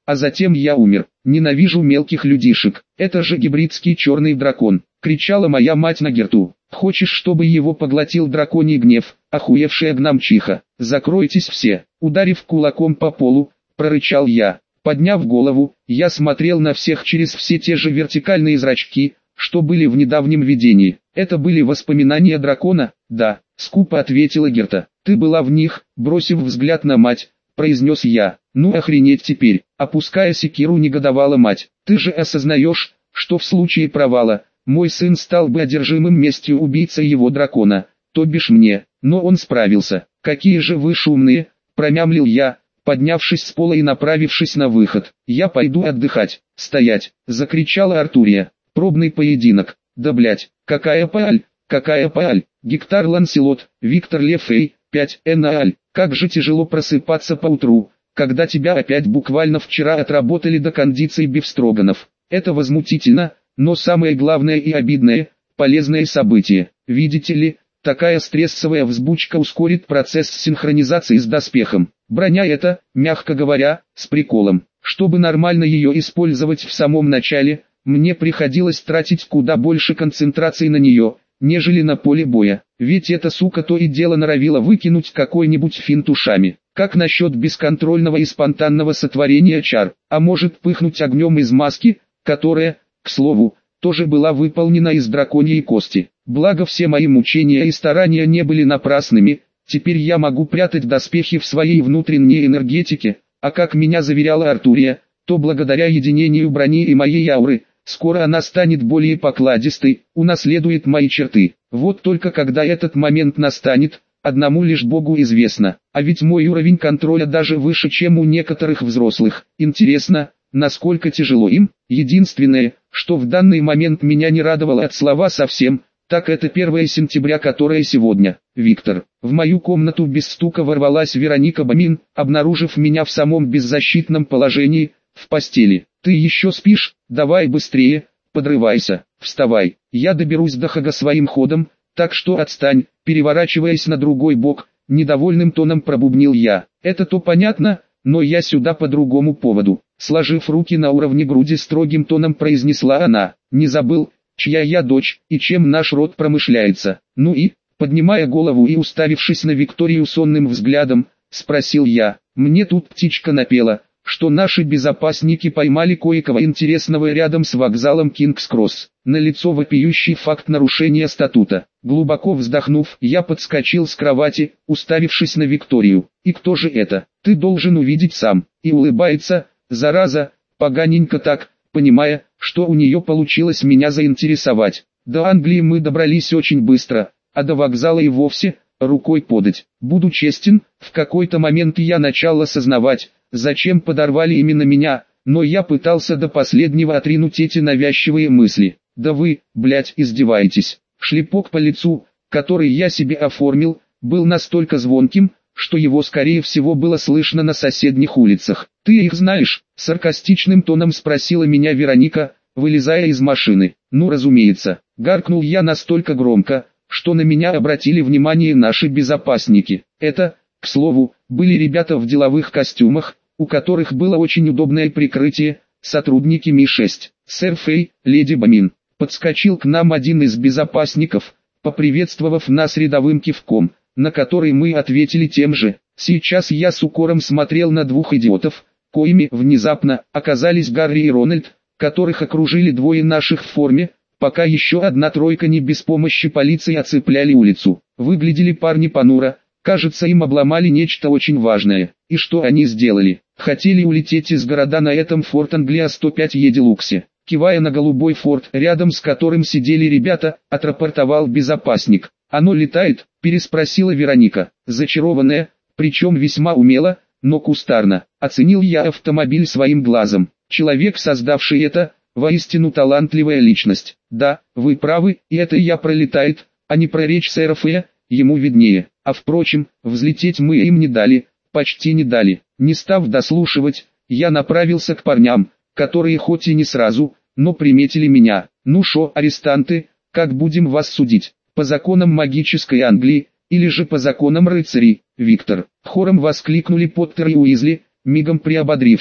а затем я умер. Ненавижу мелких людишек. Это же гибридский черный дракон, кричала моя мать на Герту. Хочешь, чтобы его поглотил драконий гнев, охуевшая гномчиха? Закройтесь все. Ударив кулаком по полу, прорычал я. Подняв голову, я смотрел на всех через все те же вертикальные зрачки, что были в недавнем видении. Это были воспоминания дракона? Да, скупо ответила Герта. Ты была в них, бросив взгляд на мать, произнес я. Ну охренеть теперь, опуская секиру, негодовала мать. Ты же осознаешь, что в случае провала, мой сын стал бы одержимым местью убийцы его дракона, то бишь мне, но он справился. Какие же вы шумные, промямлил я, поднявшись с пола и направившись на выход. Я пойду отдыхать. Стоять, закричала Артурия. Пробный поединок. Да блять, какая пааль, какая пааль. Гектар Ланселот, Виктор Лефей, 5 Нааль. Как же тяжело просыпаться поутру, когда тебя опять буквально вчера отработали до кондиции бифстроганов. Это возмутительно, но самое главное и обидное, полезное событие. Видите ли, такая стрессовая взбучка ускорит процесс синхронизации с доспехом. Броня эта, мягко говоря, с приколом. Чтобы нормально ее использовать в самом начале, мне приходилось тратить куда больше концентрации на нее, нежели на поле боя. Ведь эта сука то и дело норовила выкинуть какой-нибудь финт ушами. Как насчет бесконтрольного и спонтанного сотворения чар, а может пыхнуть огнем из маски, которая, к слову, тоже была выполнена из драконьей кости. Благо все мои мучения и старания не были напрасными, теперь я могу прятать доспехи в своей внутренней энергетике, а как меня заверяла Артурия, то благодаря единению брони и моей ауры, скоро она станет более покладистой, унаследует мои черты. Вот только когда этот момент настанет, одному лишь Богу известно. А ведь мой уровень контроля даже выше, чем у некоторых взрослых. Интересно, насколько тяжело им? Единственное, что в данный момент меня не радовало от слова совсем, так это 1 сентября, которое сегодня. Виктор. В мою комнату без стука ворвалась Вероника Бамин, обнаружив меня в самом беззащитном положении, в постели. Ты еще спишь? Давай быстрее, подрывайся, вставай. Я доберусь до Хага своим ходом, так что отстань. Переворачиваясь на другой бок, недовольным тоном пробубнил я. Это то понятно, но я сюда по другому поводу. Сложив руки на уровне груди, строгим тоном произнесла она. Не забыл, чья я дочь и чем наш род промышляется? Ну и, поднимая голову и уставившись на Викторию сонным взглядом, спросил я. Мне тут птичка напела, что наши безопасники поймали кое-кого интересного рядом с вокзалом Кингс-Кросс. Налицо вопиющий факт нарушения статута. Глубоко вздохнув, я подскочил с кровати, уставившись на Викторию. И кто же это? Ты должен увидеть сам. И улыбается, зараза, поганенько так, понимая, что у нее получилось меня заинтересовать. До Англии мы добрались очень быстро, а до вокзала и вовсе рукой подать. Буду честен, в какой-то момент я начал осознавать, зачем подорвали именно меня, но я пытался до последнего отринуть эти навязчивые мысли. Да вы, блять, издеваетесь. Шлепок по лицу, который я себе оформил, был настолько звонким, что его скорее всего было слышно на соседних улицах. «Ты их знаешь?» — саркастичным тоном спросила меня Вероника, вылезая из машины. «Ну разумеется», — гаркнул я настолько громко, что на меня обратили внимание наши безопасники. Это, к слову, были ребята в деловых костюмах, у которых было очень удобное прикрытие, сотрудники Ми-6. «Сэр Фэй, леди Бамин», — подскочил к нам один из безопасников, поприветствовав нас рядовым кивком, на который мы ответили тем же. Сейчас я с укором смотрел на двух идиотов, коими внезапно оказались Гарри и Рональд, которых окружили двое наших в форме, пока еще одна тройка не без помощи полиции оцепляли улицу. Выглядели парни понуро, кажется, им обломали нечто очень важное. И что они сделали? Хотели улететь из города на этом Форт Англия 105 Е-Делуксе. Кивая на голубой форт, рядом с которым сидели ребята, отрапортовал безопасник. «Оно летает?» – переспросила Вероника, зачарованная, причем весьма умело, но кустарно. Оценил я автомобиль своим глазом. Человек, создавший это, воистину талантливая личность. Да, вы правы, и это я пролетает, а не про речь сэра Фэя, ему виднее. А впрочем, взлететь мы им не дали, почти не дали. Не став дослушивать, я направился к парням, которые хоть и не сразу, но приметили меня. «Ну шо, арестанты, как будем вас судить? По законам магической Англии, или же по законам рыцарей, Виктор?» Хором воскликнули Поттер и Уизли, мигом приободрившись.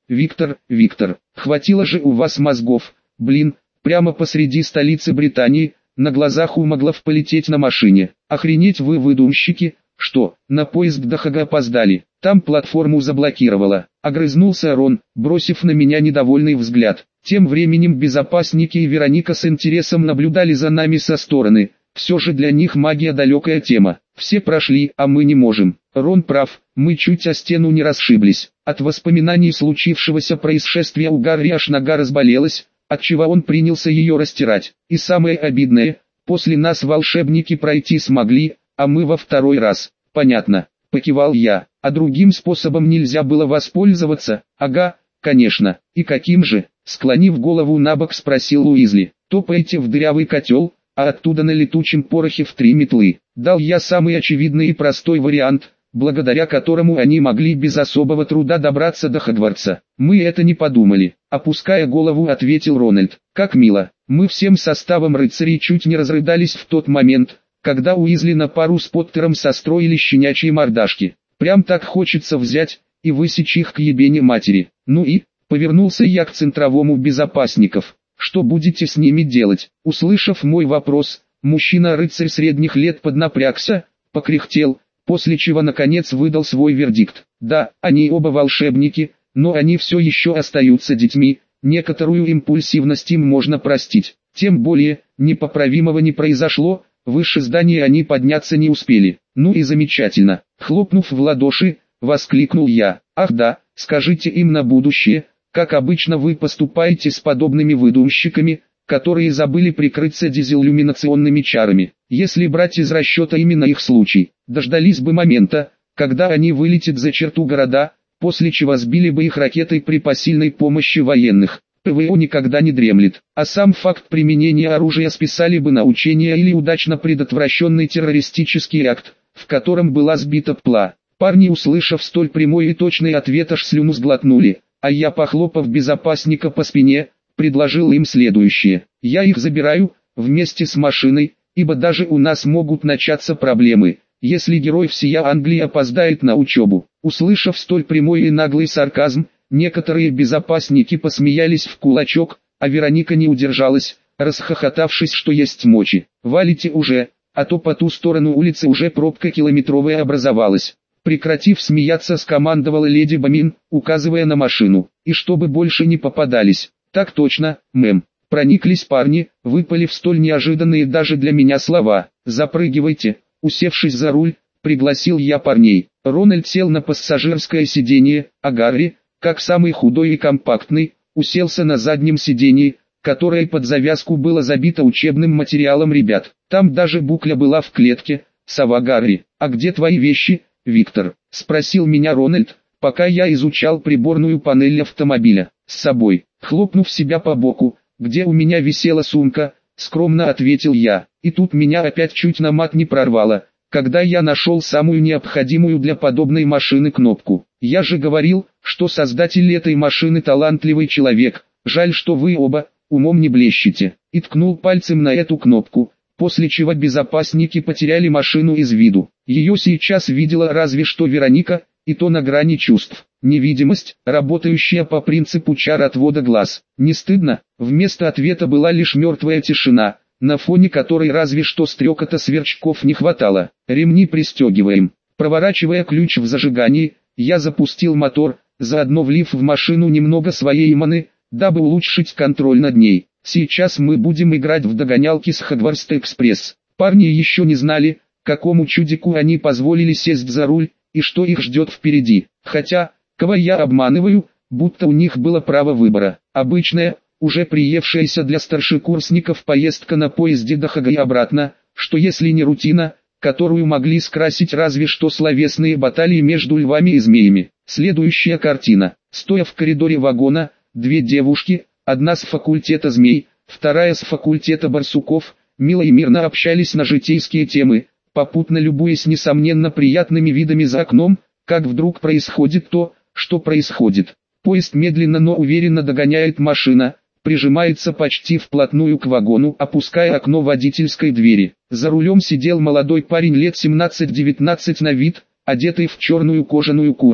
Виктор, хватило же у вас мозгов, блин, прямо посреди столицы Британии, на глазах у моглов полететь на машине. Охренеть вы выдумщики, что, на поезд до Хага опоздали, там платформу заблокировало. Огрызнулся Рон, бросив на меня недовольный взгляд. Тем временем безопасники и Вероника с интересом наблюдали за нами со стороны. Все же для них магия далекая тема. Все прошли, а мы не можем. Рон прав, мы чуть о стену не расшиблись. От воспоминаний случившегося происшествия у Гарри аж нога разболелась, отчего он принялся ее растирать. И самое обидное, после нас волшебники пройти смогли, а мы во второй раз. Понятно, покивал я. А другим способом нельзя было воспользоваться? Ага, конечно. И каким же? Склонив голову набок, спросил Уизли. Топайте в дырявый котел, а оттуда на летучем порохе в 3 метлы. Дал я самый очевидный и простой вариант, благодаря которому они могли без особого труда добраться до Хогвартса. Мы это не подумали. Опуская голову, ответил Рональд. Как мило. Мы всем составом рыцарей чуть не разрыдались в тот момент, когда Уизли на пару с Поттером состроили щенячьи мордашки. Прям так хочется взять и высечь их к ебене матери. Ну и, повернулся я к центровому безопасников. Что будете с ними делать? Услышав мой вопрос, мужчина-рыцарь средних лет поднапрягся, покряхтел, после чего наконец выдал свой вердикт. Да, они оба волшебники, но они все еще остаются детьми, некоторую импульсивность им можно простить. Тем более, непоправимого не произошло, выше здания они подняться не успели. Ну и замечательно. Хлопнув в ладоши, воскликнул я. Ах да, скажите им на будущее, как обычно вы поступаете с подобными выдумщиками, которые забыли прикрыться дизиллюминационными чарами. Если брать из расчета именно их случай, дождались бы момента, когда они вылетят за черту города, после чего сбили бы их ракетой при посильной помощи военных. ПВО никогда не дремлет, а сам факт применения оружия списали бы на учения или удачно предотвращенный террористический акт, в котором была сбита ПЛА. Парни, услышав столь прямой и точный ответ, аж слюну сглотнули, а я, похлопав безопасника по спине, предложил им следующее. Я их забираю, вместе с машиной, ибо даже у нас могут начаться проблемы, если герой всея Англии опоздает на учебу. Услышав столь прямой и наглый сарказм, некоторые безопасники посмеялись в кулачок, а Вероника не удержалась, расхохотавшись, что есть мочи. «Валите уже, а то по ту сторону улицы уже пробка километровая образовалась». Прекратив смеяться, скомандовала леди Бамин, указывая на машину. «И чтобы больше не попадались». «Так точно, мэм». Прониклись парни, выпалив столь неожиданные даже для меня слова. «Запрыгивайте». Усевшись за руль, пригласил я парней. Рональд сел на пассажирское сиденье, а Гарри, как самый худой и компактный, уселся на заднем сиденье, которое под завязку было забито учебным материалом ребят. Там даже букля была в клетке. «Сова Гарри, а где твои вещи, Виктор?» — спросил меня Рональд, пока я изучал приборную панель автомобиля. «С собой». Хлопнув себя по боку, где у меня висела сумка, скромно ответил я. И тут меня опять чуть на мат не прорвало, когда я нашел самую необходимую для подобной машины кнопку. Я же говорил, что создатель этой машины талантливый человек, жаль, что вы оба умом не блещете. И ткнул пальцем на эту кнопку, после чего безопасники потеряли машину из виду. Ее сейчас видела разве что Вероника, и то на грани чувств. Невидимость, работающая по принципу чар отвода глаз. Не стыдно? Вместо ответа была лишь мертвая тишина, на фоне которой разве что стрекота сверчков не хватало. «Ремни пристегиваем». Проворачивая ключ в зажигании, я запустил мотор, заодно влив в машину немного своей маны, дабы улучшить контроль над ней. Сейчас мы будем играть в догонялки с Хогвартс-экспресс. Парни еще не знали, какому чудику они позволили сесть за руль, и что их ждет впереди. Хотя, кого я обманываю, будто у них было право выбора. Обычная, уже приевшаяся для старшекурсников поездка на поезде до Хага и обратно, что если не рутина, которую могли скрасить разве что словесные баталии между львами и змеями. Следующая картина. Стоя в коридоре вагона, две девушки, одна с факультета змей, вторая с факультета барсуков, мило и мирно общались на житейские темы, попутно любуясь несомненно приятными видами за окном, как вдруг происходит то, что происходит. Поезд медленно, но уверенно догоняет машина, прижимается почти вплотную к вагону, опуская окно водительской двери. За рулем сидел молодой парень лет 17-19 на вид, одетый в черную кожаную куртку.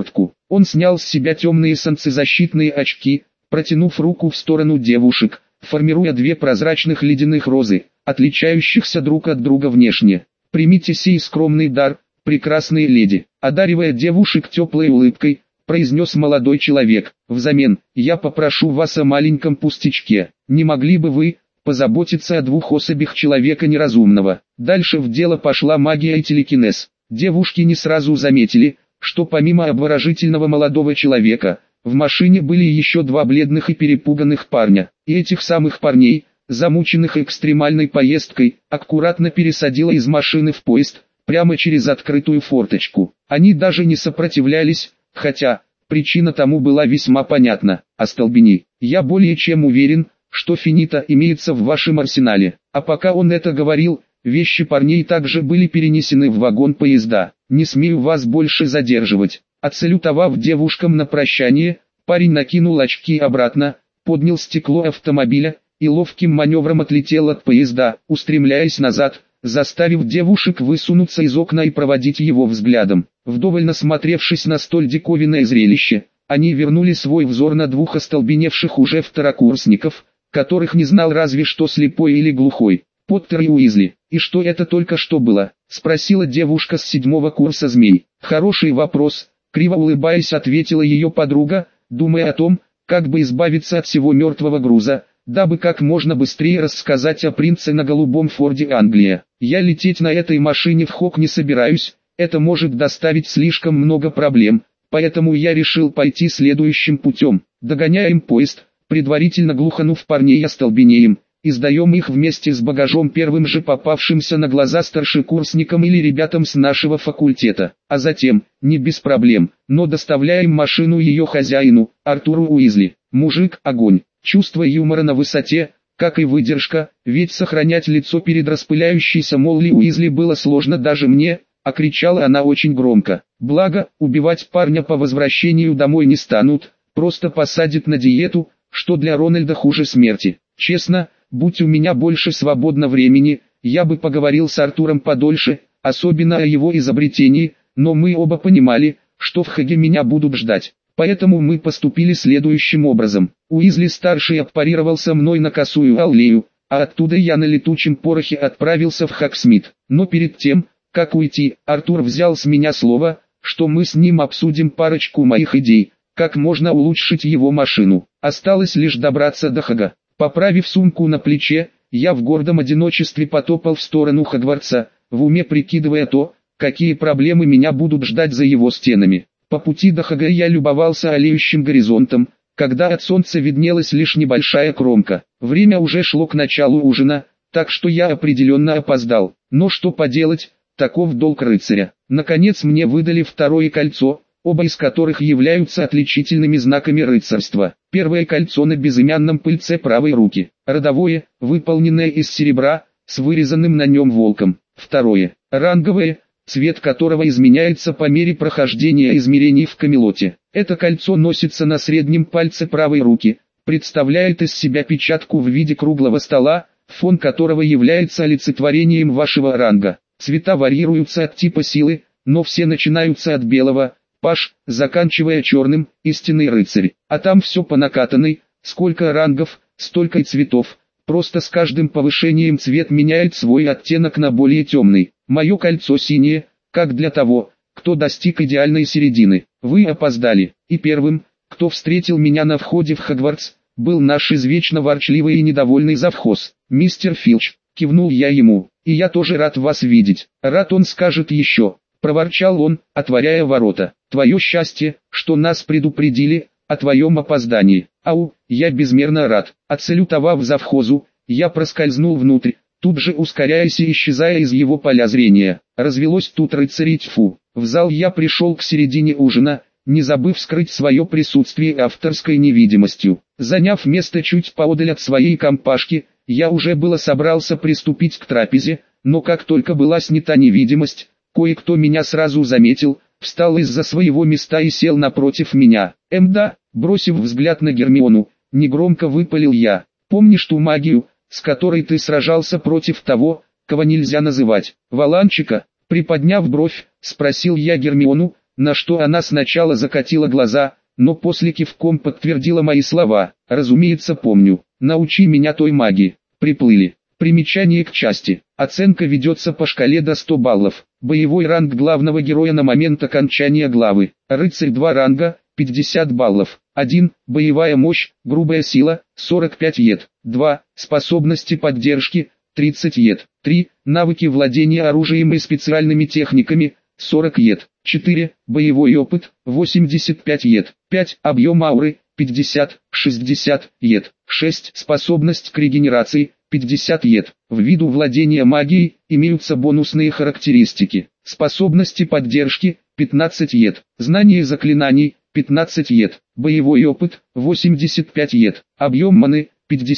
Он снял с себя темные солнцезащитные очки, протянув руку в сторону девушек, формируя две прозрачных ледяных розы, отличающихся друг от друга внешне. «Примите сей скромный дар, прекрасные леди», одаривая девушек теплой улыбкой, произнес молодой человек. «Взамен, я попрошу вас о маленьком пустячке. Не могли бы вы позаботиться о двух особях человека неразумного?» Дальше в дело пошла магия и телекинез. Девушки не сразу заметили, что помимо обворожительного молодого человека, в машине были еще два бледных и перепуганных парня. И этих самых парней, замученных экстремальной поездкой, аккуратно пересадила из машины в поезд, прямо через открытую форточку. Они даже не сопротивлялись, хотя причина тому была весьма понятна. «Остолбени, я более чем уверен, что финита имеется в вашем арсенале». А пока он это говорил, вещи парней также были перенесены в вагон поезда. «Не смею вас больше задерживать». Отсалютовав девушкам на прощание, парень накинул очки обратно, поднял стекло автомобиля и ловким маневром отлетел от поезда, устремляясь назад, заставив девушек высунуться из окна и проводить его взглядом. Вдоволь насмотревшись на столь диковинное зрелище, они вернули свой взор на двух остолбеневших уже второкурсников, которых не знал разве что слепой или глухой. «Поттер и Уизли, и что это только что было?» — спросила девушка с 7-го курса змей. «Хороший вопрос», — криво улыбаясь ответила ее подруга, думая о том, как бы избавиться от всего мертвого груза, дабы как можно быстрее рассказать о принце на голубом форде Англия. «Я лететь на этой машине в Хок не собираюсь, это может доставить слишком много проблем, поэтому я решил пойти следующим путем. Догоняем поезд, предварительно глуханув парней остолбенеем, и сдаем их вместе с багажом первым же попавшимся на глаза старшекурсникам или ребятам с нашего факультета. А затем, не без проблем, но доставляем машину ее хозяину, Артуру Уизли. Мужик, огонь». Чувство юмора на высоте, как и выдержка, ведь сохранять лицо перед распыляющейся Молли Уизли было сложно даже мне, а кричала она очень громко. Благо, убивать парня по возвращению домой не станут, просто посадят на диету, что для Рональда хуже смерти. Честно, будь у меня больше свободного времени, я бы поговорил с Артуром подольше, особенно о его изобретении, но мы оба понимали, что в Хаге меня будут ждать. Поэтому мы поступили следующим образом. Уизли-старший отпарировался мной на косую аллею, а оттуда я на летучем порохе отправился в Хагсмит. Но перед тем, как уйти, Артур взял с меня слово, что мы с ним обсудим парочку моих идей, как можно улучшить его машину. Осталось лишь добраться до Хага. Поправив сумку на плече, я в гордом одиночестве потопал в сторону Хогвартса, в уме прикидывая то, какие проблемы меня будут ждать за его стенами. По пути до Хага я любовался алеющим горизонтом, когда от солнца виднелась лишь небольшая кромка. Время уже шло к началу ужина, так что я определенно опоздал. Но что поделать, таков долг рыцаря. Наконец мне выдали второе кольцо, оба из которых являются отличительными знаками рыцарства. Первое кольцо на безымянном пыльце правой руки, родовое, выполненное из серебра, с вырезанным на нем волком. Второе, ранговое, цвет которого изменяется по мере прохождения измерений в Камелоте. Это кольцо носится на среднем пальце правой руки, представляет из себя печатку в виде круглого стола, фон которого является олицетворением вашего ранга. Цвета варьируются от типа силы, но все начинаются от белого, паж, заканчивая черным, истинный рыцарь. А там все по накатанной, сколько рангов, столько и цветов. Просто с каждым повышением цвет меняет свой оттенок на более темный. Мое кольцо синее, как для того, кто достиг идеальной середины. Вы опоздали, и первым, кто встретил меня на входе в Хогвартс, был наш извечно ворчливый и недовольный завхоз, мистер Филч. Кивнул я ему, и я тоже рад вас видеть. Рад он скажет еще, проворчал он, отворяя ворота. Твое счастье, что нас предупредили о твоем опоздании. Ау, я безмерно рад. Отсалютовав завхозу, я проскользнул внутрь, тут же ускоряясь и исчезая из его поля зрения. Развелось тут рыцарей тьфу. В зал я пришел к середине ужина, не забыв скрыть свое присутствие авторской невидимостью. Заняв место чуть поодаль от своей компашки, я уже было собрался приступить к трапезе, но как только была снята невидимость, кое-кто меня сразу заметил, встал из-за своего места и сел напротив меня. Да, бросив взгляд на Гермиону, негромко выпалил я. Помнишь ту магию, с которой ты сражался против того, кого нельзя называть Валанчика? Приподняв бровь, спросил я Гермиону, на что она сначала закатила глаза, но после кивком подтвердила мои слова. Разумеется, помню. Научи меня той магии. Приплыли. Примечание к части. Оценка ведется по шкале до 100 баллов. Боевой ранг главного героя на момент окончания главы. Рыцарь 2 ранга, 50 баллов. 1. Боевая мощь, грубая сила, 45 ед. 2. Способности поддержки, 30 ед. 3. Навыки владения оружием и специальными техниками, 40 ед. 4. Боевой опыт, 85 ед. 5. Объем ауры, 50-60 ед. 6. Способность к регенерации, 50 ед. В виду владения магией, имеются бонусные характеристики. Способности поддержки, 15 ед. Знание заклинаний, 15 ед. Боевой опыт, 85 ед. Объем маны,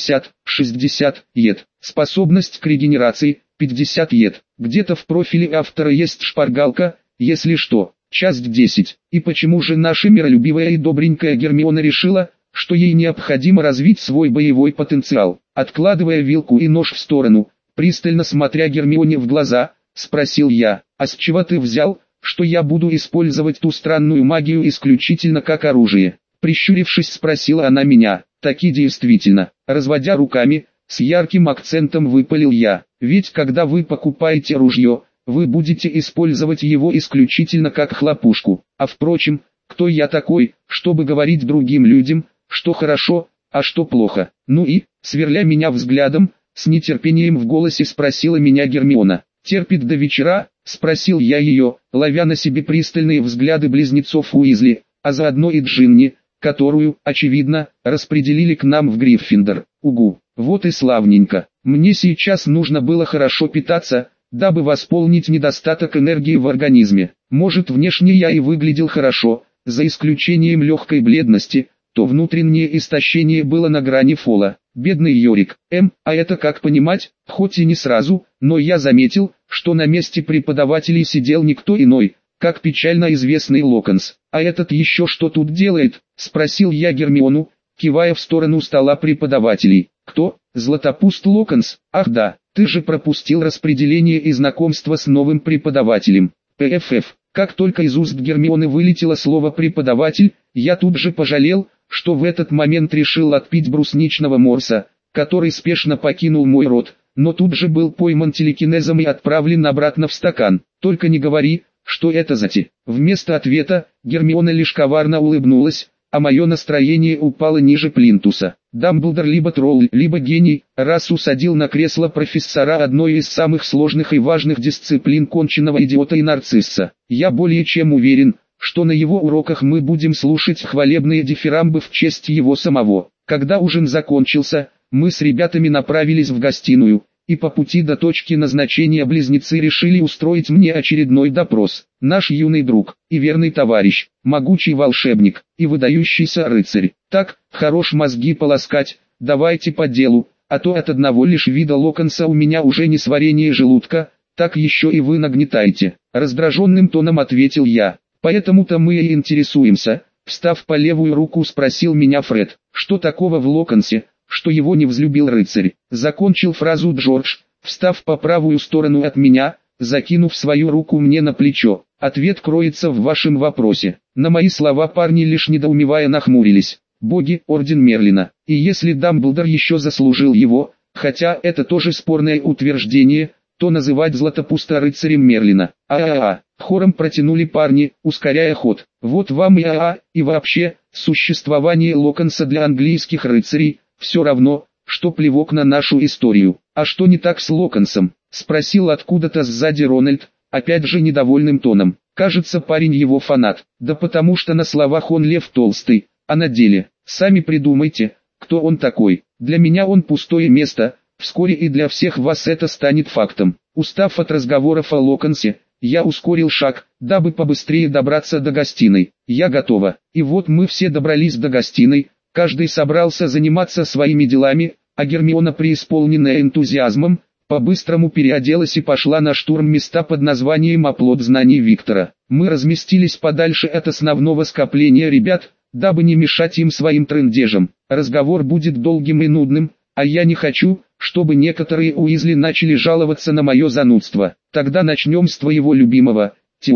50-60 ед. Способность к регенерации, 50 ед. Где-то в профиле автора есть шпаргалка, если что. Часть 10. И почему же наша миролюбивая и добренькая Гермиона решила, что ей необходимо развить свой боевой потенциал? Откладывая вилку и нож в сторону, пристально смотря Гермионе в глаза, спросил я: «А с чего ты взял, что я буду использовать ту странную магию исключительно как оружие?» Прищурившись, спросила она меня. «Таки действительно». Разводя руками, с ярким акцентом выпалил я: «Ведь когда вы покупаете ружье, вы будете использовать его исключительно как хлопушку. А впрочем, кто я такой, чтобы говорить другим людям, что хорошо, а что плохо?» Ну и, сверля меня взглядом, с нетерпением в голосе спросила меня Гермиона. «Терпит до вечера?» — спросил я ее, ловя на себе пристальные взгляды близнецов Уизли, а заодно и Джинни, которую, очевидно, распределили к нам в Гриффиндор. Угу, вот и славненько. Мне сейчас нужно было хорошо питаться, дабы восполнить недостаток энергии в организме. Может, внешне я и выглядел хорошо, за исключением легкой бледности, то внутреннее истощение было на грани фола. Бедный Йорик. А это как понимать? Хоть и не сразу, но я заметил, что на месте преподавателей сидел никто иной, как печально известный Локонс. «А этот еще что тут делает?» — спросил я Гермиону, кивая в сторону стола преподавателей. «Кто? Златопуст Локонс? Ах да, ты же пропустил распределение и знакомство с новым преподавателем». ПФФ. Как только из уст Гермионы вылетело слово «преподаватель», я тут же пожалел, что в этот момент решил отпить брусничного морса, который спешно покинул мой рот, но тут же был пойман телекинезом и отправлен обратно в стакан. «Только не говори, что это за те». Вместо ответа, Гермиона лишь коварно улыбнулась, а мое настроение упало ниже плинтуса. Дамблдор либо тролль, либо гений, раз усадил на кресло профессора одной из самых сложных и важных дисциплин конченного идиота и нарцисса. Я более чем уверен, что на его уроках мы будем слушать хвалебные дифирамбы в честь его самого. Когда ужин закончился, мы с ребятами направились в гостиную, и по пути до точки назначения близнецы решили устроить мне очередной допрос. Наш юный друг и верный товарищ, могучий волшебник и выдающийся рыцарь. Так, хорош мозги полоскать, давайте по делу, а то от одного лишь вида Локонса у меня уже не сварение желудка, так еще и вы нагнетаете. Раздраженным тоном ответил я. «Поэтому-то мы и интересуемся», — встав по левую руку спросил меня Фред. «Что такого в Локонсе, что его не взлюбил рыцарь?» Закончил фразу Джордж, встав по правую сторону от меня, закинув свою руку мне на плечо. «Ответ кроется в вашем вопросе». На мои слова парни лишь недоумевая нахмурились. «Боги, орден Мерлина. И если Дамблдор еще заслужил его, хотя это тоже спорное утверждение, то называть Златопуста рыцарем Мерлина». Хором протянули парни, ускоряя ход. «Вот вам и вообще, существование Локонса для английских рыцарей, все равно, что плевок на нашу историю». «А что не так с Локонсом?» — спросил откуда-то сзади Рональд, опять же недовольным тоном. «Кажется, парень его фанат». «Да потому что на словах он Лев Толстый, а на деле, сами придумайте, кто он такой. Для меня он пустое место, вскоре и для всех вас это станет фактом». Устав от разговоров о Локонсе, я ускорил шаг, дабы побыстрее добраться до гостиной. «Я готова». И вот мы все добрались до гостиной, каждый собрался заниматься своими делами, а Гермиона, преисполненная энтузиазмом, по-быстрому переоделась и пошла на штурм места под названием «Оплот знаний Виктора». Мы разместились подальше от основного скопления ребят, дабы не мешать им своим трындежам. Разговор будет долгим и нудным, а я не хочу, чтобы некоторые Уизли начали жаловаться на мое занудство. Тогда начнем с твоего любимого, теории.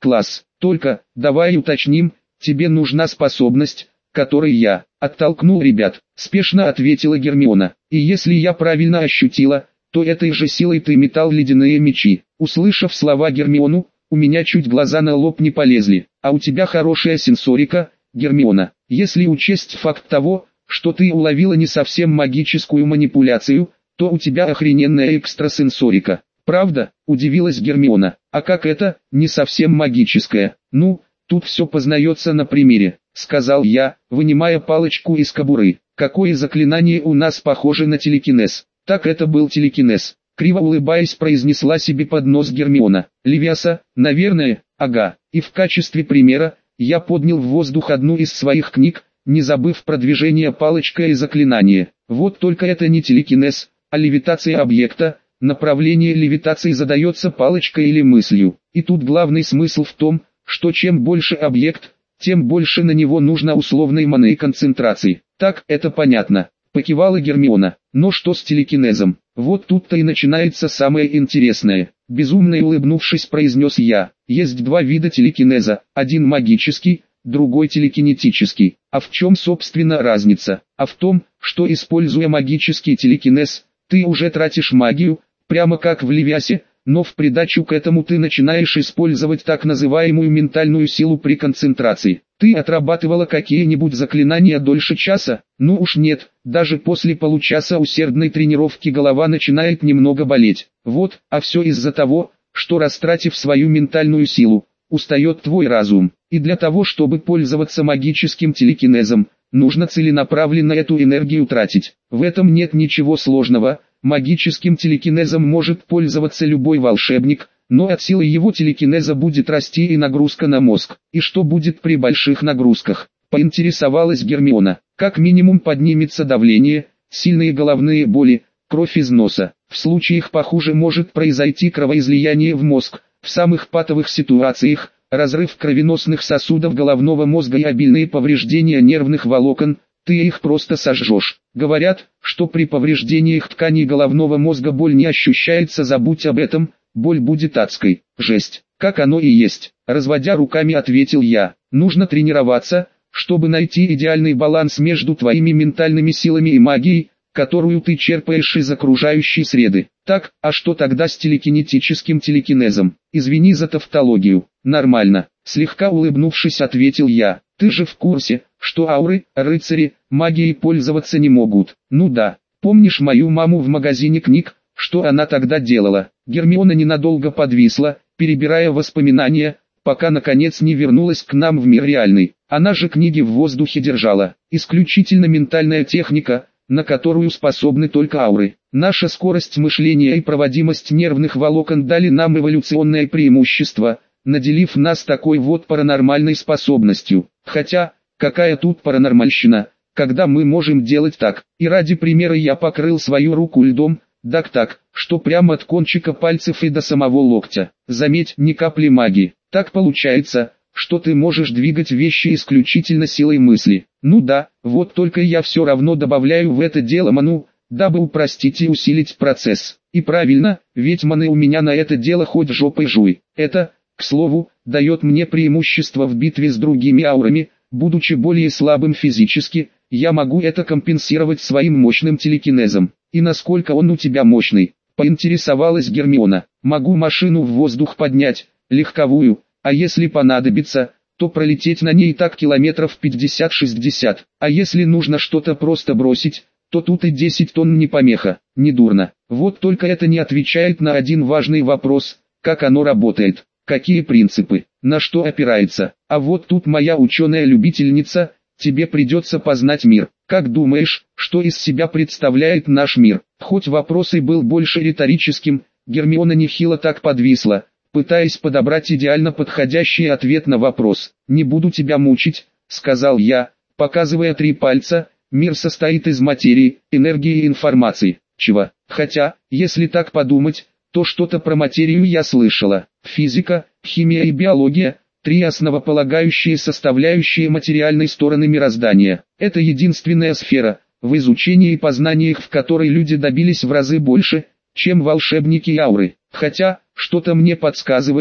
Класс. Только, давай уточним, тебе нужна способность, которой я оттолкнул ребят, спешно ответила Гермиона. И если я правильно ощутила, то этой же силой ты метал ледяные мечи. Услышав слова Гермиону, у меня чуть глаза на лоб не полезли. А у тебя хорошая сенсорика, Гермиона. Если учесть факт того, что ты уловила не совсем магическую манипуляцию, то у тебя охрененная экстрасенсорика. Правда? Удивилась Гермиона. А как это, не совсем магическая? Ну, тут все познается на примере, сказал я, вынимая палочку из кобуры. Какое заклинание у нас похоже на телекинез? Так это был телекинез. Криво улыбаясь, произнесла себе под нос Гермиона. Левиаса, наверное, ага. И в качестве примера, я поднял в воздух одну из своих книг, не забыв про движение палочка и заклинание. Вот только это не телекинез, а левитация объекта. Направление левитации задается палочкой или мыслью. И тут главный смысл в том, что чем больше объект, тем больше на него нужно условной маны и концентрации. Так, это понятно. Покивала Гермиона. Но что с телекинезом? Вот тут-то и начинается самое интересное. Безумно улыбнувшись, произнес я. Есть два вида телекинеза, один магический, другой телекинетический. А в чем собственно разница? А в том, что используя магический телекинез, ты уже тратишь магию, прямо как в Левиасе, но в придачу к этому ты начинаешь использовать так называемую ментальную силу при концентрации. Ты отрабатывала какие-нибудь заклинания дольше часа? Ну уж нет, даже после получаса усердной тренировки голова начинает немного болеть. Вот, а все из-за того, что растратив свою ментальную силу, устает твой разум. И для того, чтобы пользоваться магическим телекинезом, нужно целенаправленно эту энергию тратить. В этом нет ничего сложного. Магическим телекинезом может пользоваться любой волшебник, но от силы его телекинеза будет расти и нагрузка на мозг. И что будет при больших нагрузках? Поинтересовалась Гермиона. Как минимум поднимется давление, сильные головные боли, кровь из носа. В случаях похуже может произойти кровоизлияние в мозг. В самых патовых ситуациях разрыв кровеносных сосудов головного мозга и обильные повреждения нервных волокон. Ты их просто сожжешь. Говорят, что при повреждениях тканей головного мозга боль не ощущается, забудь об этом, боль будет адской. Жесть, как оно и есть. Разводя руками, ответил я. Нужно тренироваться, чтобы найти идеальный баланс между твоими ментальными силами и магией, которую ты черпаешь из окружающей среды. Так, а что тогда с телекинетическим телекинезом? Извини за тавтологию. Нормально. Слегка улыбнувшись, ответил я. Ты же в курсе, что ауры, рыцари, магией пользоваться не могут. Ну да, помнишь мою маму в магазине книг, что она тогда делала? Гермиона ненадолго подвисла, перебирая воспоминания, пока наконец не вернулась к нам в мир реальный. Она же книги в воздухе держала. Исключительно ментальная техника, на которую способны только ауры. Наша скорость мышления и проводимость нервных волокон дали нам эволюционное преимущество, наделив нас такой вот паранормальной способностью. Хотя, какая тут паранормальщина, когда мы можем делать так? И ради примера я покрыл свою руку льдом, так, что прямо от кончика пальцев и до самого локтя. Заметь, ни капли магии. Так получается, что ты можешь двигать вещи исключительно силой мысли. Ну да, вот только я все равно добавляю в это дело ману, дабы упростить и усилить процесс. И правильно, ведь маны у меня на это дело хоть жопой жуй. Это, к слову, дает мне преимущество в битве с другими аурами. Будучи более слабым физически, я могу это компенсировать своим мощным телекинезом. И насколько он у тебя мощный? Поинтересовалась Гермиона. Могу машину в воздух поднять, легковую, а если понадобится, то пролететь на ней так километров 50-60. А если нужно что-то просто бросить, то тут и 10 тонн не помеха. Недурно. Вот только это не отвечает на один важный вопрос: как оно работает, какие принципы, на что опирается. А вот тут моя ученая-любительница, тебе придется познать мир. Как думаешь, что из себя представляет наш мир? Хоть вопрос и был больше риторическим, Гермиона нехило так подвисла, пытаясь подобрать идеально подходящий ответ на вопрос. «Не буду тебя мучить», — сказал я, показывая 3 пальца. «Мир состоит из материи, энергии и информации». Чего? Хотя, если так подумать, то что-то про материю я слышала. Физика, химия и биология — 3 основополагающие составляющие материальной стороны мироздания. Это единственная сфера, в изучении и познаниях в которой люди добились в разы больше, чем волшебники и ауры. Хотя, что-то мне подсказывает,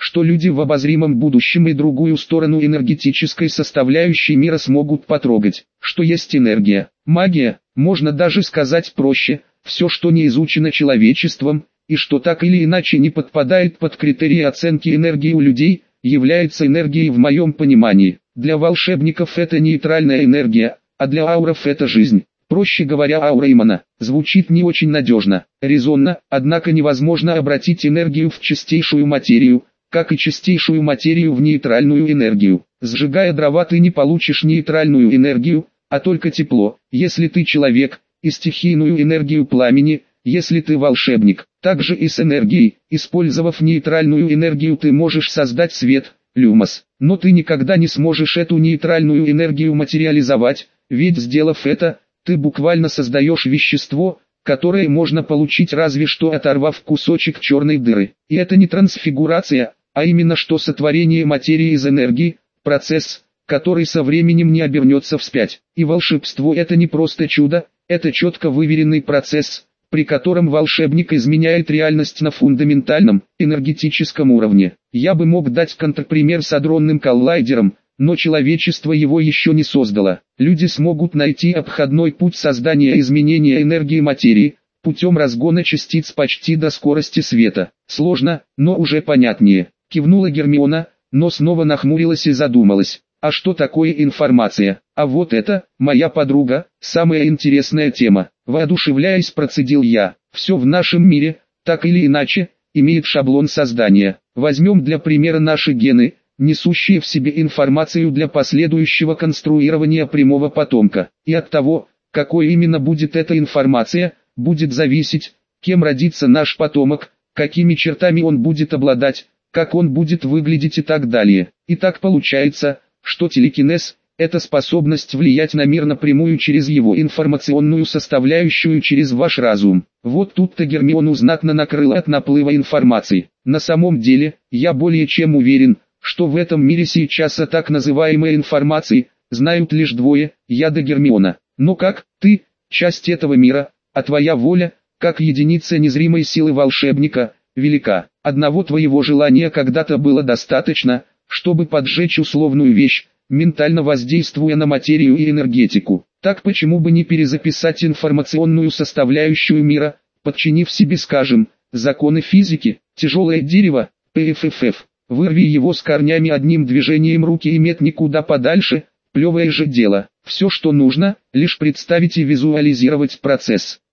что люди в обозримом будущем и другую сторону энергетической составляющей мира смогут потрогать, что есть энергия. Магия, можно даже сказать проще, все, что не изучено человечеством, и что так или иначе не подпадает под критерии оценки энергии у людей, является энергией в моем понимании. Для волшебников это нейтральная энергия, а для ауров это жизнь. Проще говоря, аура Имана звучит не очень надежно, резонно, однако невозможно обратить энергию в чистейшую материю, как и чистейшую материю в нейтральную энергию. Сжигая дрова, ты не получишь нейтральную энергию, а только тепло, если ты человек, и стихийную энергию пламени, если ты волшебник. Также и с энергией, использовав нейтральную энергию, ты можешь создать свет, люмос, но ты никогда не сможешь эту нейтральную энергию материализовать, ведь сделав это, ты буквально создаешь вещество, которое можно получить разве что оторвав кусочек черной дыры. И это не трансфигурация, а именно что сотворение материи из энергии, процесс, который со временем не обернется вспять. И волшебство это не просто чудо, это четко выверенный процесс, при котором волшебник изменяет реальность на фундаментальном, энергетическом уровне. Я бы мог дать контрпример с адронным коллайдером, но человечество его еще не создало. Люди смогут найти обходной путь создания изменения энергии материи, путем разгона частиц почти до скорости света. Сложно, но уже понятнее. Кивнула Гермиона, но снова нахмурилась и задумалась. А что такое информация? А вот это, моя подруга, самая интересная тема. Воодушевляясь, процедил я. Все в нашем мире, так или иначе, имеет шаблон создания. Возьмем для примера наши гены, несущие в себе информацию для последующего конструирования прямого потомка. И от того, какой именно будет эта информация, будет зависеть, кем родится наш потомок, какими чертами он будет обладать, как он будет выглядеть и так далее. И так получается, что телекинез – это способность влиять на мир напрямую через его информационную составляющую, через ваш разум. Вот тут-то Гермиону знатно накрыло от наплыва информации. На самом деле, я более чем уверен, что в этом мире сейчас о так называемой информации знают лишь двое, я да Гермиона. Но как, ты, часть этого мира, а твоя воля, как единица незримой силы волшебника, велика. Одного твоего желания когда-то было достаточно, чтобы поджечь условную вещь, ментально воздействуя на материю и энергетику. Так почему бы не перезаписать информационную составляющую мира, подчинив себе, скажем, законы физики, тяжелое дерево, ПФФ, вырви его с корнями одним движением руки и метни куда подальше, плевое же дело. Все, что нужно, лишь представить и визуализировать процесс.